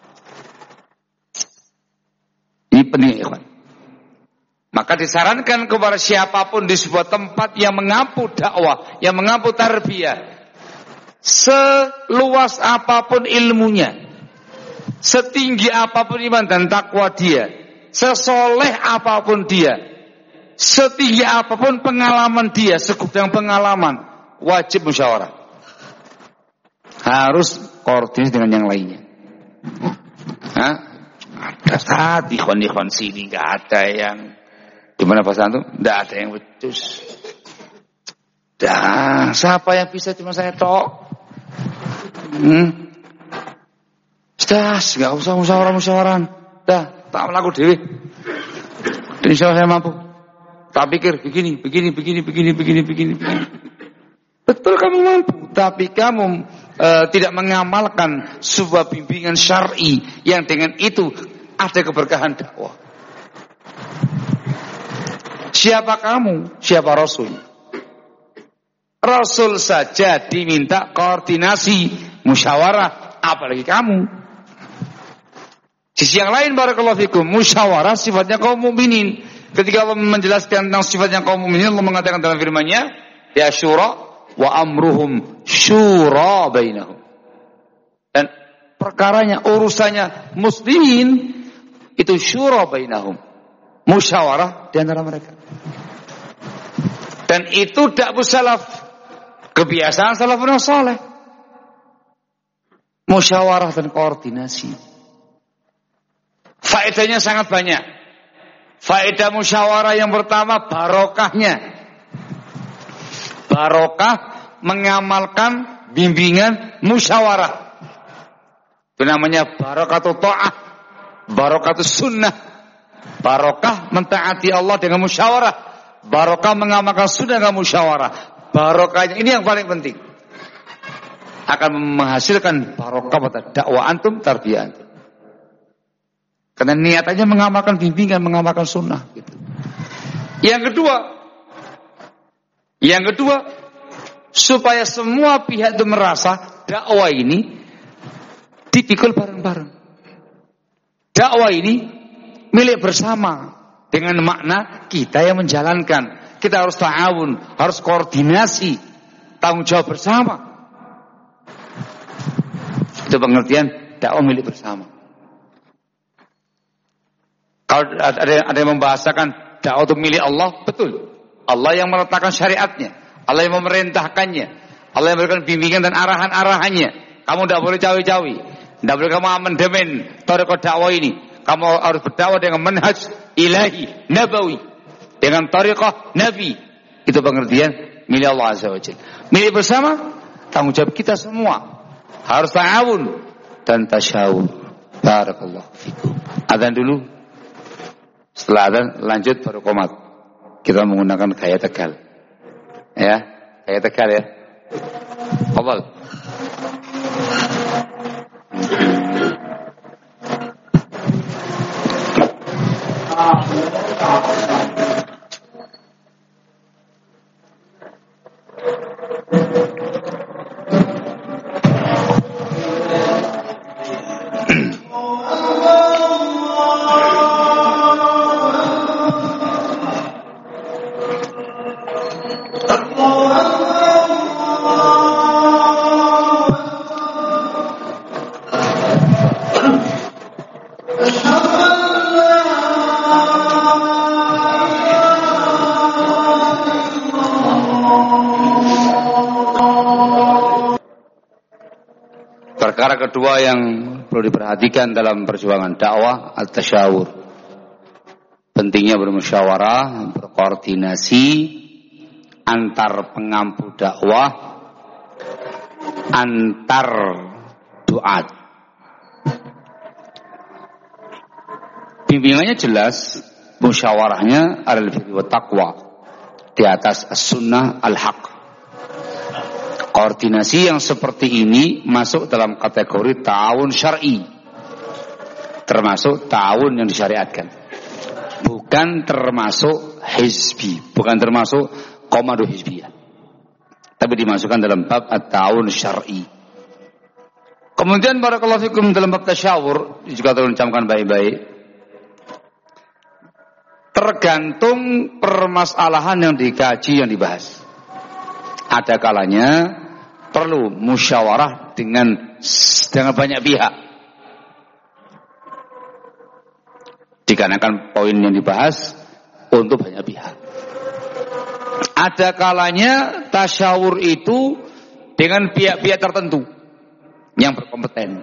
Ini penting, ikhwan. Maka disarankan kepada siapapun di sebuah tempat yang mengampu dakwah, yang mengampu tarbiyah, seluas apapun ilmunya, setinggi apapun iman dan takwa dia, sesoleh apapun dia, setinggi apapun pengalaman dia, sekudang pengalaman, wajib musyawarah. Harus koordinasi dengan yang lainnya. Hah? Ada saat ikhwan-ikhwan sini nggak ada yang gimana Pak Santu? Nggak ada yang becus. Dah, siapa yang bisa cuma saya tok? Hmm. Dah, nggak usah musyawarah-musyawarah. Dah, tak melaku dewi. Insya Allah saya mampu. Tak pikir begini, begini, begini, begini, begini, begini, begini. Betul kamu mampu, tapi kamu e, tidak mengamalkan sebuah bimbingan syar'i yang dengan itu ada keberkahan dakwah. Siapa kamu? Siapa Rasul? Rasul saja diminta koordinasi, musyawarah, apalagi kamu. Sisi yang lain barakallahu fikum, musyawarah sifatnya kaum mukminin. Ketika Allah menjelaskan tentang sifatnya kaum mukminin, Allah mengatakan dalam firman-Nya, ya syura wa amruhum syura bainahum. Dan perkaranya, urusannya muslimin itu syura bainahum, musyawarah di antara mereka. Dan itu da'bu salaf, kebiasaan salafun saleh. Musyawarah dan koordinasi. Faedahnya sangat banyak. Faedah musyawarah yang pertama, barokahnya. Barokah mengamalkan bimbingan musyawarah. Itu namanya barokatut ta'ah, barokatut sunnah. Barokah mentaati Allah dengan musyawarah. Barokah mengamalkan sunnah dengan musyawarah. Barokahnya ini yang paling penting. Akan menghasilkan barokah pada dakwah antum, tarbiyah antum. Karena niatannya mengamalkan bimbingan, mengamalkan sunnah gitu. Yang kedua, yang kedua, supaya semua pihak itu merasa dakwah ini dipikul bareng-bareng. Dakwah ini milik bersama dengan makna kita yang menjalankan. Kita harus ta'awun, harus koordinasi, tanggung jawab bersama. Itu pengertian dakwah milik bersama. Kalau ada, ada yang membahasakan dakwah itu milik Allah, betul. Allah yang meletakkan syariatnya, Allah yang memerintahkannya, Allah yang memberikan bimbingan dan arahan-arahannya. Kamu tidak boleh cawi-cawi, tidak boleh kamu amandemen thariqah dakwah ini. Kamu harus berdakwah dengan manhaj ilahi, nabawi, dengan thariqah nabi. Itu pengertian milik Allah Azza wa Jalla. Milik bersama, tanggung jawab kita semua. Harus ta'awun dan tasyawur. Barakallahu fikum. Adzan dulu. Setelah adzan lanjut baru qomat. Kita menggunakan gaya Tegal. Ya, gaya Tegal ya. Fadhal. Perkara kedua yang perlu diperhatikan dalam perjuangan dakwah, at-tasyawur. Pentingnya bermusyawarah, berkoordinasi antar pengampu dakwah, antar duat. Bimbingannya jelas, musyawarahnya alal birri wat taqwa, di atas as-sunnah al-haq. Koordinasi yang seperti ini masuk dalam kategori ta'awun syar'i, termasuk ta'awun yang disyariatkan, bukan termasuk hizbi, bukan termasuk komando hizbiyah, tapi dimasukkan dalam bab at-ta'awun syar'i. Kemudian barakallahu fikum dalam bab tasyawur juga tolong camkan baik-baik, tergantung permasalahan yang dikaji, yang dibahas. Ada kalanya perlu musyawarah dengan dengan banyak pihak. Dikarenakan poin yang dibahas untuk banyak pihak. Ada kalanya tasyawur itu dengan pihak-pihak tertentu yang berkompeten.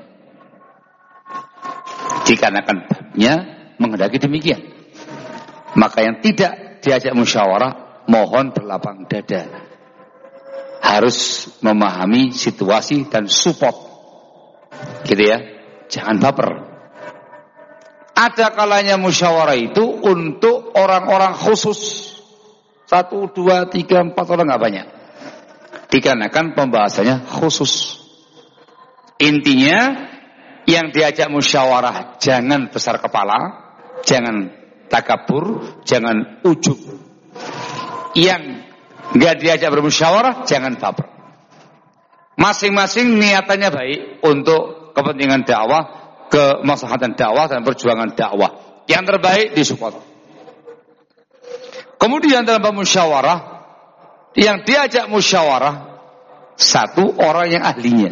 Dikarenakan babnya menghendaki demikian. Maka yang tidak diajak musyawarah, mohon berlapang dada. Harus memahami situasi dan support. Gitu ya. Jangan baper. Ada kalanya musyawarah itu untuk orang-orang khusus. Satu, dua, tiga, empat orang nggak banyak. Dikarenakan pembahasannya khusus. Intinya yang diajak musyawarah jangan besar kepala, jangan takabur, jangan ujub. Yang nggak diajak bermusyawarah jangan baper. Masing-masing niatannya baik untuk kepentingan dakwah, kemaslahatan dakwah dan perjuangan dakwah. Yang terbaik disupport. Kemudian dalam musyawarah, yang diajak musyawarah satu orang yang ahlinya,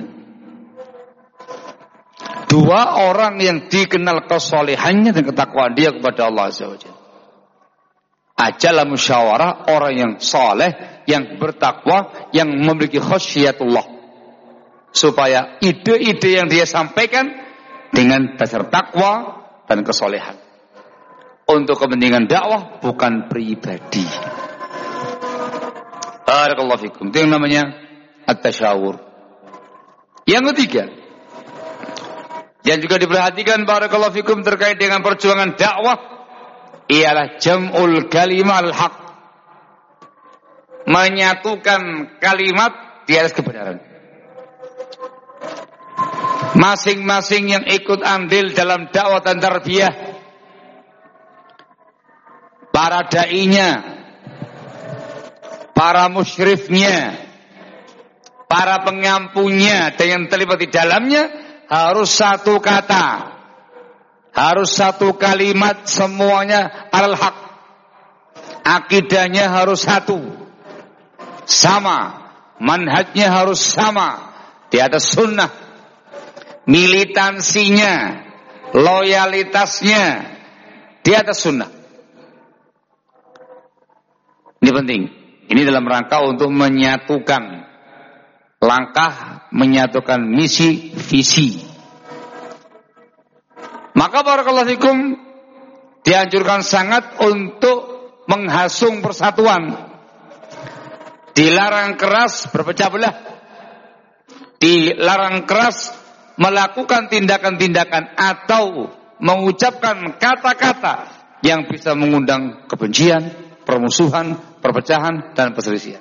dua orang yang dikenal kesolehannya dan ketakwaan dia kepada Allah Azza wa Jalla. Ajalah musyawarah orang yang soleh, yang bertakwa, yang memiliki khasyatullah, supaya ide-ide yang dia sampaikan dengan dasar takwa dan kesolehan untuk kepentingan dakwah, bukan pribadi. Barakallahu fikum. Itu yang namanya at-tasyawur. Yang ketiga, yang juga diperhatikan barakallahu fikum terkait dengan perjuangan dakwah, ialah jam'ul kalimal haq. Menyatukan kalimat di atas kebenaran. Masing-masing yang ikut andil dalam dakwah dan tarbiyah, para da'inya, para musyrifnya, para pengampunya dan yang terlibat di dalamnya, harus satu kata, harus satu kalimat, semuanya alal haq. Akidahnya harus satu, sama, manhajnya harus sama, di atas sunnah. Militansinya, loyalitasnya di atas sunnah. Ini penting. Ini dalam rangka untuk menyatukan langkah, menyatukan misi, visi. Maka barakallahu fikum, dianjurkan sangat untuk menghasung persatuan. Dilarang keras berpecah belah. Dilarang keras melakukan tindakan-tindakan atau mengucapkan kata-kata yang bisa mengundang kebencian, permusuhan, perpecahan dan perselisihan.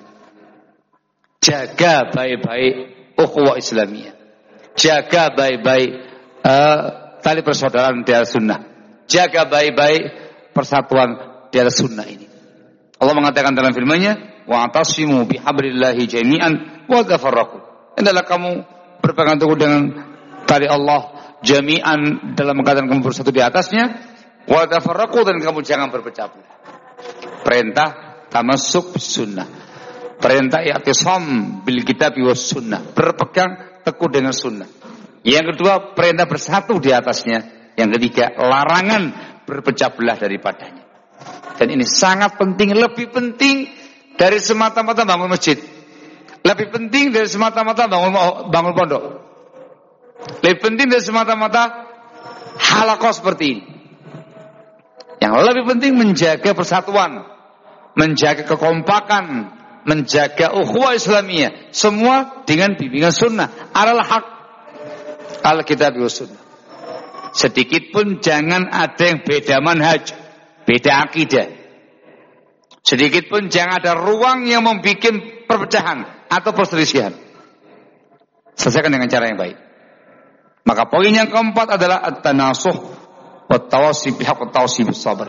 Jaga baik-baik ukhuwah Islamiyah. Jaga baik-baik uh, tali persaudaraan di atas sunnah. Jaga baik-baik persatuan di atas sunnah ini. Allah mengatakan dalam firman-Nya, wa'tasimu bihablillahi jami'an wa tafarraqu. Hendaklah kamu berpegang teguh dengan tali Allah jami'an, dalam keadaan kamu bersatu di atasnya, wa tafarraqu, dan kamu jangan berpecah belah. Perintah tamassuk sunnah. Perintah i'tisam bil kitab was sunnah. Berpegang teguh dengan sunnah. Yang kedua, perintah bersatu di atasnya. Yang ketiga, larangan berpecah belah daripadanya. Dan ini sangat penting, lebih penting dari semata-mata bangun masjid. Lebih penting dari semata-mata bangun bangun pondok. Lebih penting dari semata-mata halaqah seperti ini. Yang lebih penting menjaga persatuan, menjaga kekompakan, menjaga ukhuwah Islamiyah, semua dengan bimbingan sunnah, alal haq, al-kitab wa sunnah. Sedikit pun jangan ada yang beda manhaj, beda akidah. Sedikit pun jangan ada ruang yang membuat perpecahan atau perselisihan. Selesaikan dengan cara yang baik. Maka poin yang keempat adalah at-tanasuh wa tawasi bihaq wa tawasi bis-sabr.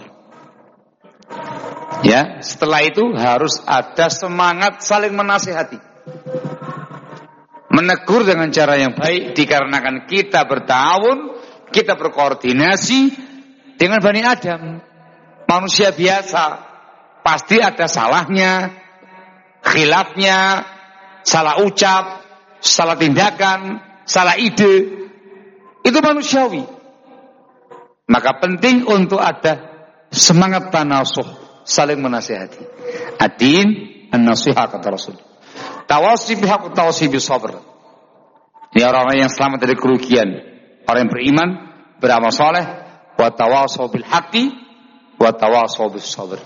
Ya, setelah itu harus ada semangat saling menasihati. Menegur dengan cara yang baik, dikarenakan kita bertahun, kita berkoordinasi dengan Bani Adam. Manusia biasa, pasti ada salahnya, khilafnya, salah ucap, salah tindakan, salah ide, itu manusiawi. Maka penting untuk ada semangat tanasuh, saling menasihati. Ad-din an-nasihah kata Rasul. Tawasi bihaq tawasi bisabr. Ini orang-orang yang selamat dari kerugian, orang yang beriman, beramal saleh, wa tawasaw bil haqqi wa tawasaw bis sabr.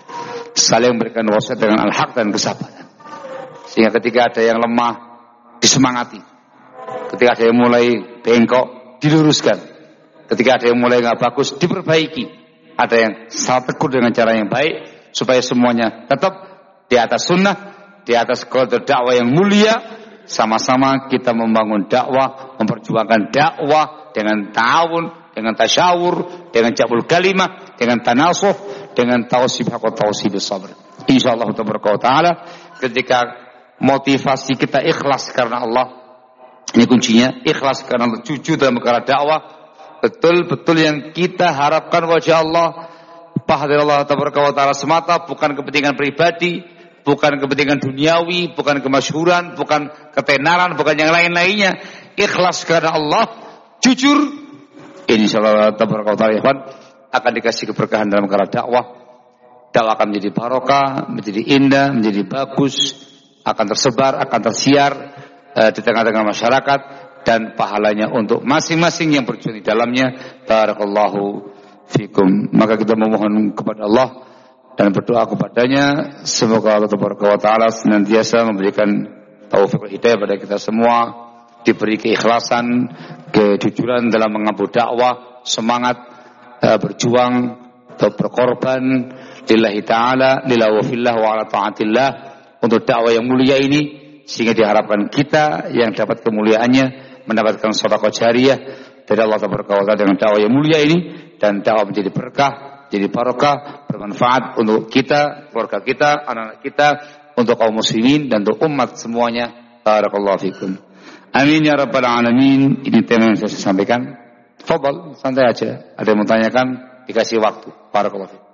Saling memberikan wasiat dengan al-haq dan kesabaran. Sehingga ketika ada yang lemah disemangati. Ketika ada yang mulai bengkok diluruskan. Ketika ada yang mulai enggak bagus diperbaiki. Ada yang salah tegur dengan cara yang baik supaya semuanya tetap di atas sunnah, di atas koridor dakwah yang mulia. Sama-sama kita membangun dakwah, memperjuangkan dakwah dengan ta'awun, dengan tasyawur, dengan jabul kalimah, dengan tanasuh, dengan tawsib haqq tawsib sabr. Insyaallah taala ketika motivasi kita ikhlas karena Allah, ini kuncinya, ikhlas karena Allah, jujur dalam perkara dakwah, betul-betul yang kita harapkan wajah Allah, pahala Allah taala semata, bukan kepentingan pribadi, bukan kepentingan duniawi, bukan kemasyhuran, bukan ketenaran, bukan yang lain-lainnya. Ikhlas karena Allah, jujur, insyaallah taala akan dikasih keberkahan dalam perkara dakwah. Dakwah akan menjadi barokah, menjadi indah, menjadi bagus, akan tersebar, akan tersiar uh, di tengah-tengah masyarakat, dan pahalanya untuk masing-masing yang berjuang di dalamnya. Barakallahu fikum. Maka kita memohon kepada Allah dan berdoa kepadanya, semoga Allah Taala senantiasa memberikan taufik hidayah pada kita semua, diberi keikhlasan, kejujuran dalam mengambil dakwah, semangat uh, berjuang, berkorban lillahi ta'ala, lillahi wa fillah wa ala ta'atillah, untuk dakwah yang mulia ini, sehingga diharapkan kita yang dapat kemuliaannya mendapatkan sedekah jariyah dari Allah Taala dengan dakwah yang mulia ini, dan dakwah menjadi berkah, jadi barokah, bermanfaat untuk kita, keluarga kita, anak-anak kita, untuk kaum muslimin dan untuk umat semuanya. Barakallahu fikum. Amin ya rabbal alamin. Ini tema yang saya sampaikan. Fadhal, santai aja. Ada yang mau tanyakan, dikasih waktu. Barakallahu fikum.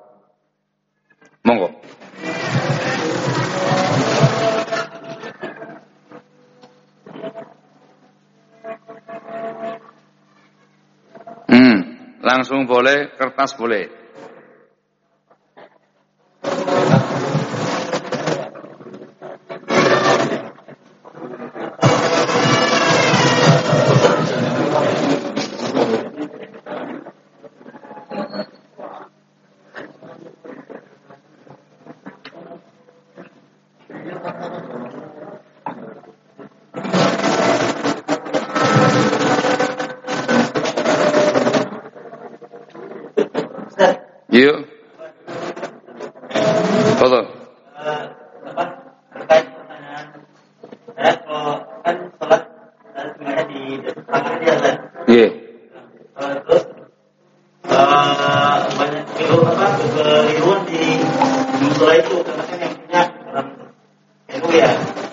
Monggo. Hmm, langsung boleh, kertas boleh. Yuk. Foto. Apa? Terkait pertanyaan. Saya kalau kan sholat sebenarnya di depan dia kan. Iya. Terus banyak kilo apa kekeliruan di musola itu, karena kan yang punya orang itu ya.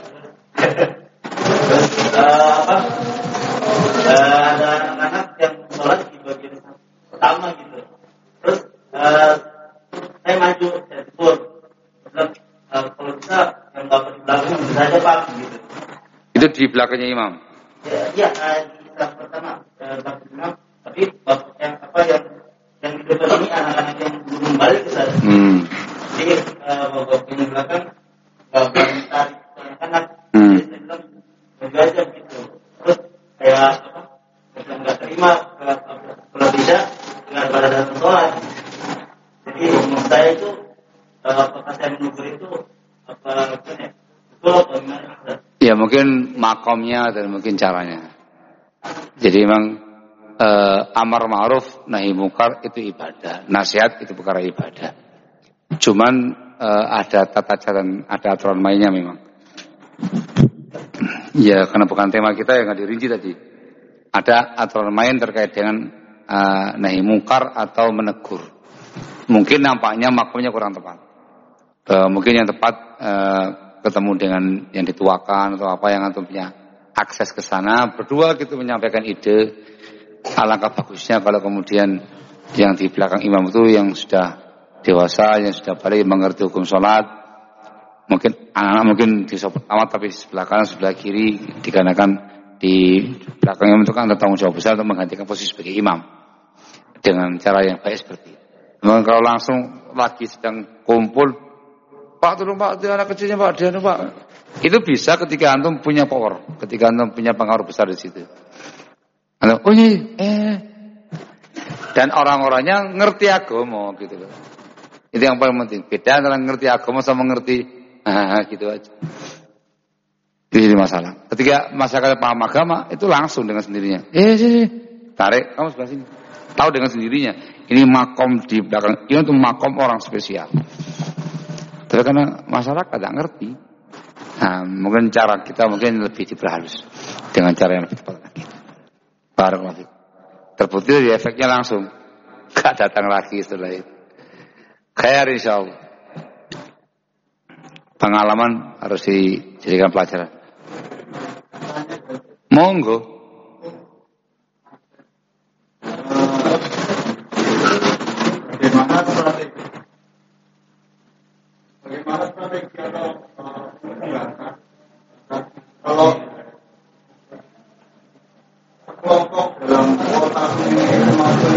Terus apa? Ada anak-anak yang sholat di bagian pertama gitu. Terus Uh, saya maju, saya tegur. Uh, kalau bisa yang bapak di belakang bisa saja Pak gitu. Itu di belakangnya imam. Ya, iya uh, di saat pertama uh, bapak imam, tapi bapak yang apa yang yang di depan ini anak-anak yang belum balik ke sana. Hmm. Jadi uh, bapak yang di belakang bapak tarik anak-anak, hmm. Jadi saya bilang mengajar gitu. Terus saya apa? Saya nggak terima kalau tidak dengan pada datang sholat. Jadi menurut saya itu apakah saya menegur itu apa ya? Betul atau gimana? Ya mungkin makomnya dan mungkin caranya. Jadi memang eh, amar ma'ruf nahi mungkar itu ibadah, nasihat itu perkara ibadah. Cuman eh, ada tata cara, ada aturan mainnya memang. Ya karena bukan tema kita yang nggak dirinci tadi. Ada aturan main terkait dengan eh, nahi mungkar atau menegur. Mungkin nampaknya makomnya kurang tepat. E, mungkin yang tepat e, ketemu dengan yang dituakan atau apa yang antum punya akses ke sana, berdua gitu menyampaikan ide. Alangkah bagusnya kalau kemudian yang di belakang imam itu yang sudah dewasa, yang sudah balik mengerti hukum sholat, Mungkin anak-anak mungkin di soal pertama tapi sebelah kanan sebelah kiri dikarenakan di belakangnya itu kan ada tanggung jawab besar untuk menggantikan posisi sebagai imam dengan cara yang baik seperti itu. Memang kalau langsung lagi sedang kumpul, Pak tolong Pak, dia anak kecilnya Pak, dia Pak. Itu bisa ketika antum punya power, ketika antum punya pengaruh besar di situ. Antum, oh iya, eh, dan orang-orangnya ngerti agama gitu loh. Itu yang paling penting. Beda antara ngerti agama sama ngerti ah, gitu aja. Ini masalah. Ketika masyarakat paham agama, itu langsung dengan sendirinya. Eh, sih, tarik, kamu sebelah sini. Tahu dengan sendirinya. Ini makom di belakang. Ini untuk makom orang spesial. Tapi karena masyarakat tidak ngerti. Nah, mungkin cara kita mungkin lebih diperhalus dengan cara yang lebih tepat lagi. Barakallahu fiik. Terbukti dari efeknya langsung. Gak datang lagi setelah itu. Khair insyaallah. Pengalaman harus dijadikan pelajaran. Monggo. Bagaimana strategi? Bagaimana strategi atau menghilangkan kalau kelompok dalam kota ini masuk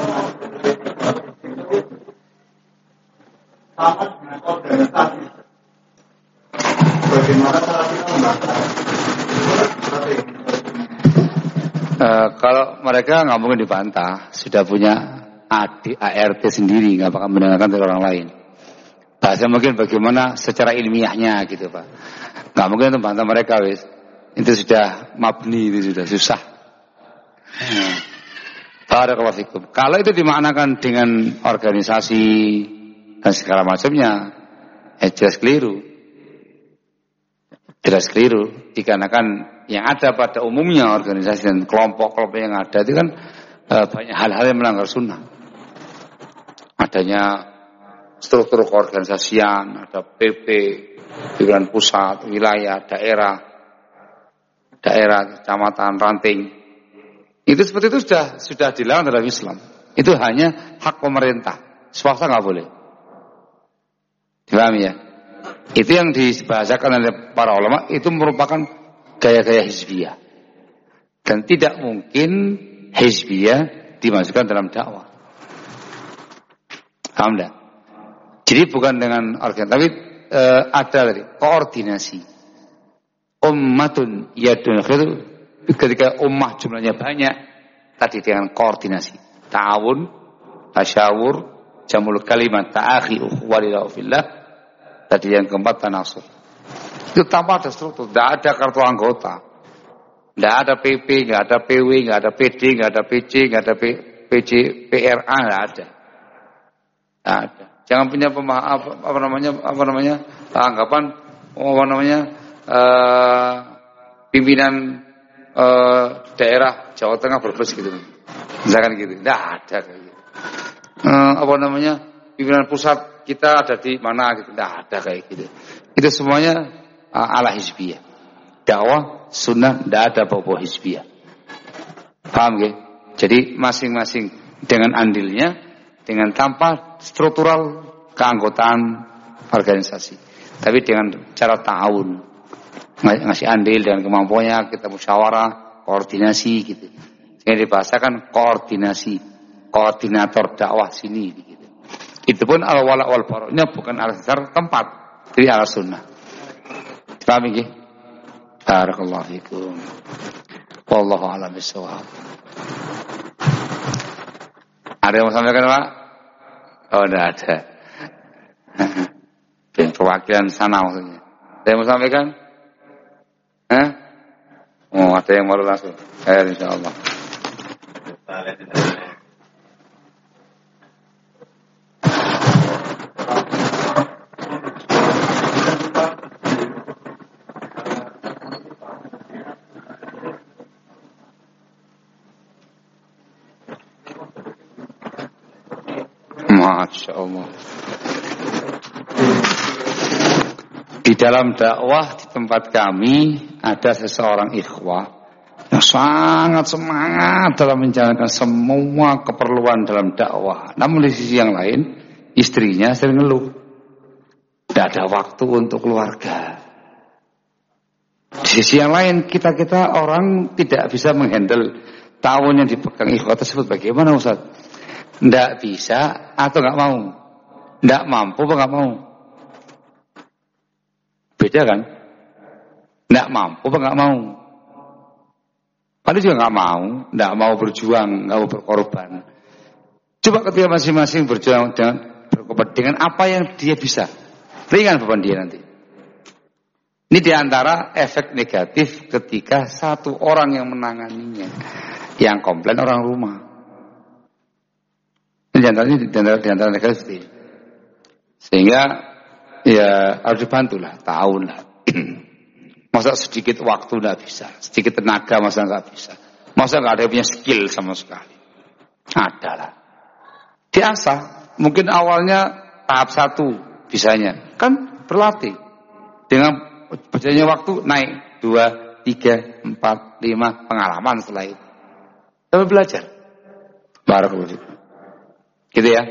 sama dengan organisasi? Bagaimana cara kita membakar strategi? Uh, kalau mereka nggak mungkin dibantah, sudah punya A D, A R T sendiri, nggak bakal mendengarkan dari orang lain. Bahasa mungkin bagaimana secara ilmiahnya gitu Pak. Nggak mungkin untuk bantah mereka wis. Itu sudah mabni, itu sudah susah. Hmm. Barakallahu fikum. Kalau itu dimaknakan dengan organisasi dan segala macamnya, eh, jelas keliru. Jelas keliru, dikarenakan yang ada pada umumnya organisasi dan kelompok-kelompok yang ada itu kan e, banyak hal-hal yang melanggar sunnah. Adanya struktur keorganisasian, ada P P, pimpinan pusat, wilayah, daerah, daerah, kecamatan, ranting. Itu seperti itu sudah sudah dilarang dalam Islam. Itu hanya hak pemerintah, swasta nggak boleh. Dipahami ya? Itu yang dibahasakan oleh para ulama itu merupakan gaya-gaya hizbiyah. Dan tidak mungkin hizbiyah dimasukkan dalam dakwah. Paham tak? Jadi bukan dengan organ, tapi e, ada tadi koordinasi. Ummatun yadun khairu, ketika ummah jumlahnya banyak, tadi dengan koordinasi. Ta'awun, tasyawur, jamul kalimat, ta'akhi, ukhwalillahu fillah. Tadi yang keempat tanasur. Itu tanpa ada struktur, tidak ada kartu anggota, tidak ada P P, tidak ada P W, tidak ada P D, tidak ada P C, tidak ada P C, P R A, tidak ada. Tidak ada. Jangan punya pemaham apa, apa namanya, apa namanya anggapan, apa namanya uh, pimpinan uh, daerah Jawa Tengah Brebes gitu, misalkan gitu. Tidak ada kayak gitu. Uh, apa namanya pimpinan pusat kita ada di mana gitu, tidak ada kayak gitu. Itu semuanya uh, ala hizbiyah. Dakwah sunnah tidak ada bau-bau hizbiyah. Paham gak? Jadi masing-masing dengan andilnya, dengan tanpa struktural keanggotaan organisasi, tapi dengan cara ta'awun, ngasih andil dengan kemampuannya, kita musyawarah, koordinasi gitu. Sehingga dibahasakan koordinasi, koordinator dakwah sini gitu. Itu pun al-wala wal barokahnya bukan al-dasar tempat, jadi al-sunnah. Paham nggih? Barakallahu fikum. Wallahu a'lam bishawab. Ada yang mau sampaikan, Pak? Oh, tidak ada. Yang perwakilan sana maksudnya. Ada yang mau sampaikan? Hah? Oh, ada yang baru langsung. Ya, insyaallah. Masya Allah. Di dalam dakwah di tempat kami ada seseorang ikhwah yang sangat semangat dalam menjalankan semua keperluan dalam dakwah. Namun di sisi yang lain, istrinya sering ngeluh. Tidak ada waktu untuk keluarga. Di sisi yang lain, kita-kita orang tidak bisa menghandle tahun yang dipegang ikhwah tersebut. Bagaimana Ustaz? Tidak bisa atau nggak mau? Tidak mampu atau nggak mau? Beda kan? Tidak mampu atau nggak mau? Padahal juga nggak mau, tidak mau berjuang, nggak mau berkorban. Coba ketika masing-masing berjuang dengan berkorban dengan apa yang dia bisa, ringan beban dia nanti. Ini diantara efek negatif ketika satu orang yang menanganinya, yang komplain orang rumah. Ini diantara ini diantara, diantara negatif seperti ini. Sehingga ya harus dibantulah, tahun lah. Masa sedikit waktu tidak bisa, sedikit tenaga masa nggak bisa, masa nggak ada punya skill sama sekali. Adalah diasah. Mungkin awalnya tahap satu bisanya, kan berlatih dengan berjalannya waktu naik dua, tiga, empat, lima pengalaman setelah itu. Tapi belajar. Barakallahu fikum. Gitu ya.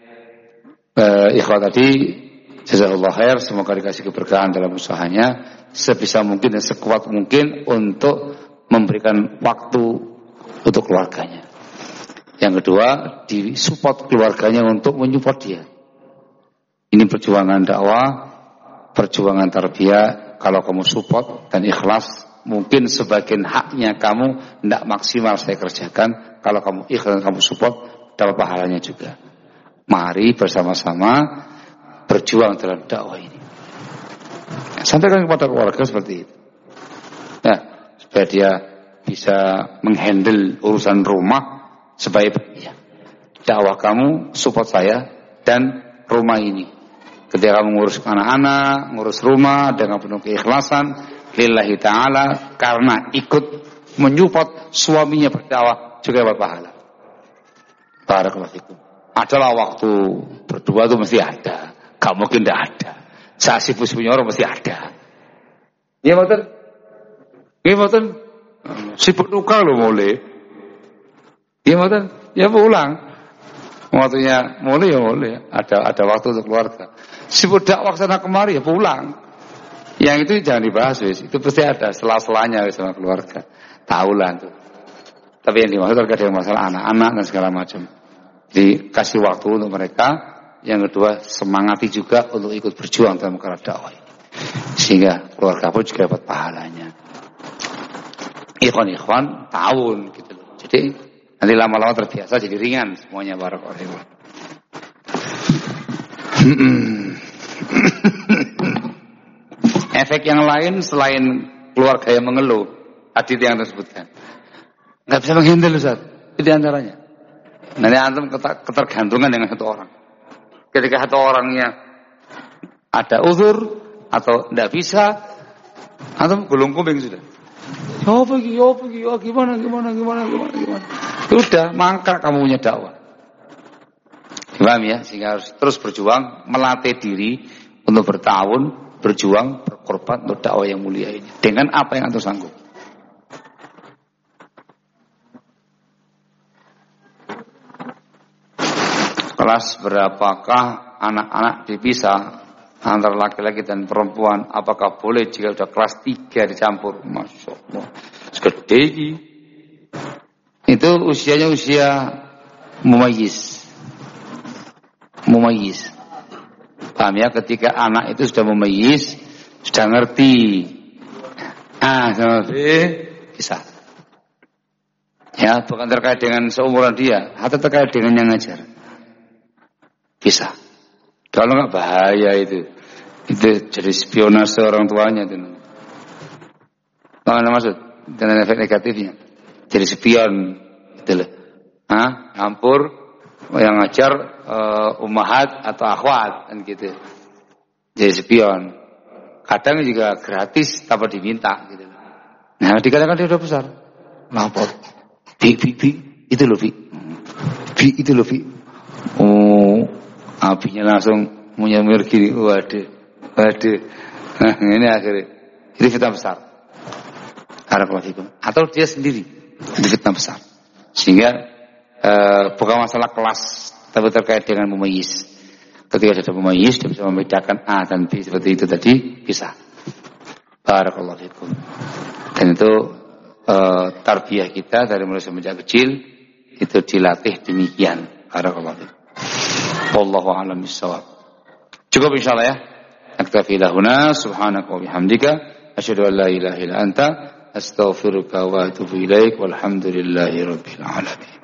Eh, ikhwah tadi, jazakallahu khair, semoga dikasih keberkahan dalam usahanya, sebisa mungkin dan sekuat mungkin untuk memberikan waktu untuk keluarganya. Yang kedua, disupport keluarganya untuk menyupport dia. Ini perjuangan dakwah, perjuangan tarbiyah. Kalau kamu support dan ikhlas, mungkin sebagian haknya kamu tidak maksimal saya kerjakan. Kalau kamu ikhlas dan kamu support, dapat pahalanya juga. Mari bersama-sama berjuang dalam dakwah ini. Sampaikan kepada keluarga seperti itu. Nah, supaya dia bisa menghandle urusan rumah, supaya ya, dakwah kamu support saya dan rumah ini. Ketika kamu ngurus anak-anak, ngurus rumah dengan penuh keikhlasan lillahi ta'ala, karena ikut menyupport suaminya berdakwah juga dapat pahala. Barakallahu fikum. Adalah waktu berdua itu mesti ada, gak mungkin tidak ada. Saat sibuk punya orang mesti ada. Iya betul. Iya betul. Sibuk duka loh mulai. Iya betul. Ya pulang. Waktunya mulai ya mulai. Ada ada waktu untuk keluarga. Sibuk dakwah sana kemari ya pulang. Yang itu jangan dibahas wis. Itu pasti ada sela-selanya sama keluarga. Tahulah tuh. Tapi yang dimaksud terkait dengan masalah anak-anak dan segala macam. Jadi kasih waktu untuk mereka. Yang kedua, semangati juga untuk ikut berjuang dalam perkara dakwah ini. Sehingga keluarga pun juga dapat pahalanya. Ikhwan-ikhwan tahun gitu loh. Jadi nanti lama-lama terbiasa jadi ringan semuanya. Barakallahu. Efek yang lain selain keluarga yang mengeluh, hadits yang tersebutkan, nggak bisa menghandle Ustaz. Itu diantaranya. Nanti antum ketergantungan dengan satu orang. Ketika satu orangnya ada uzur atau tidak bisa, antum gulung kuping sudah. Yo pergi, yo pergi, yo gimana, gimana, gimana, gimana, gimana. Sudah mangkrak kamu punya dakwah. Paham ya? Sehingga harus terus berjuang, melatih diri untuk bertahun, berjuang, berkorban untuk dakwah yang mulia ini. Dengan apa yang antum sanggup. Kelas berapakah anak-anak dipisah antara laki-laki dan perempuan? Apakah boleh jika sudah kelas tiga dicampur? Masya Allah. Segede ini. Itu usianya usia mumayyiz. Mumayyiz. Paham ya? Ketika anak itu sudah mumayyiz, sudah ngerti. Ah, sama B, bisa. Ya, bukan terkait dengan seumuran dia, atau terkait dengan yang ngajar. Bisa. Kalau nggak bahaya itu. Itu jadi spionase orang tuanya itu. Apa maksud? Dengan efek negatifnya. Jadi spion gitu loh. Hah? Campur yang ngajar uh, ummahat atau akhwat kan gitu. Jadi spion. Kadang juga gratis tanpa diminta gitu. Nah, dikatakan dia udah besar. Lapor. Bi bi bi itu loh bi. Bi itu loh bi. Oh, apinya langsung menyamir kiri. Waduh, waduh. Nah, ini akhirnya ini fitnah besar. Atau dia sendiri itu fitnah besar. Sehingga eh, bukan masalah kelas, tapi terkait dengan mumayyiz. Ketika sudah memayyiz, sudah bisa membedakan A dan B seperti itu tadi, bisa. Barakallahu fikum. Dan itu uh, tarbiyah kita dari mulai semenjak kecil itu dilatih demikian. Barakallahu fikum. Wallahu a'lam bissawab. Cukup insyaallah ya. Naktafi lahuna subhanaka wa bihamdika asyhadu an la ilaha illa anta astaghfiruka wa atubu ilaik walhamdulillahi rabbil alamin.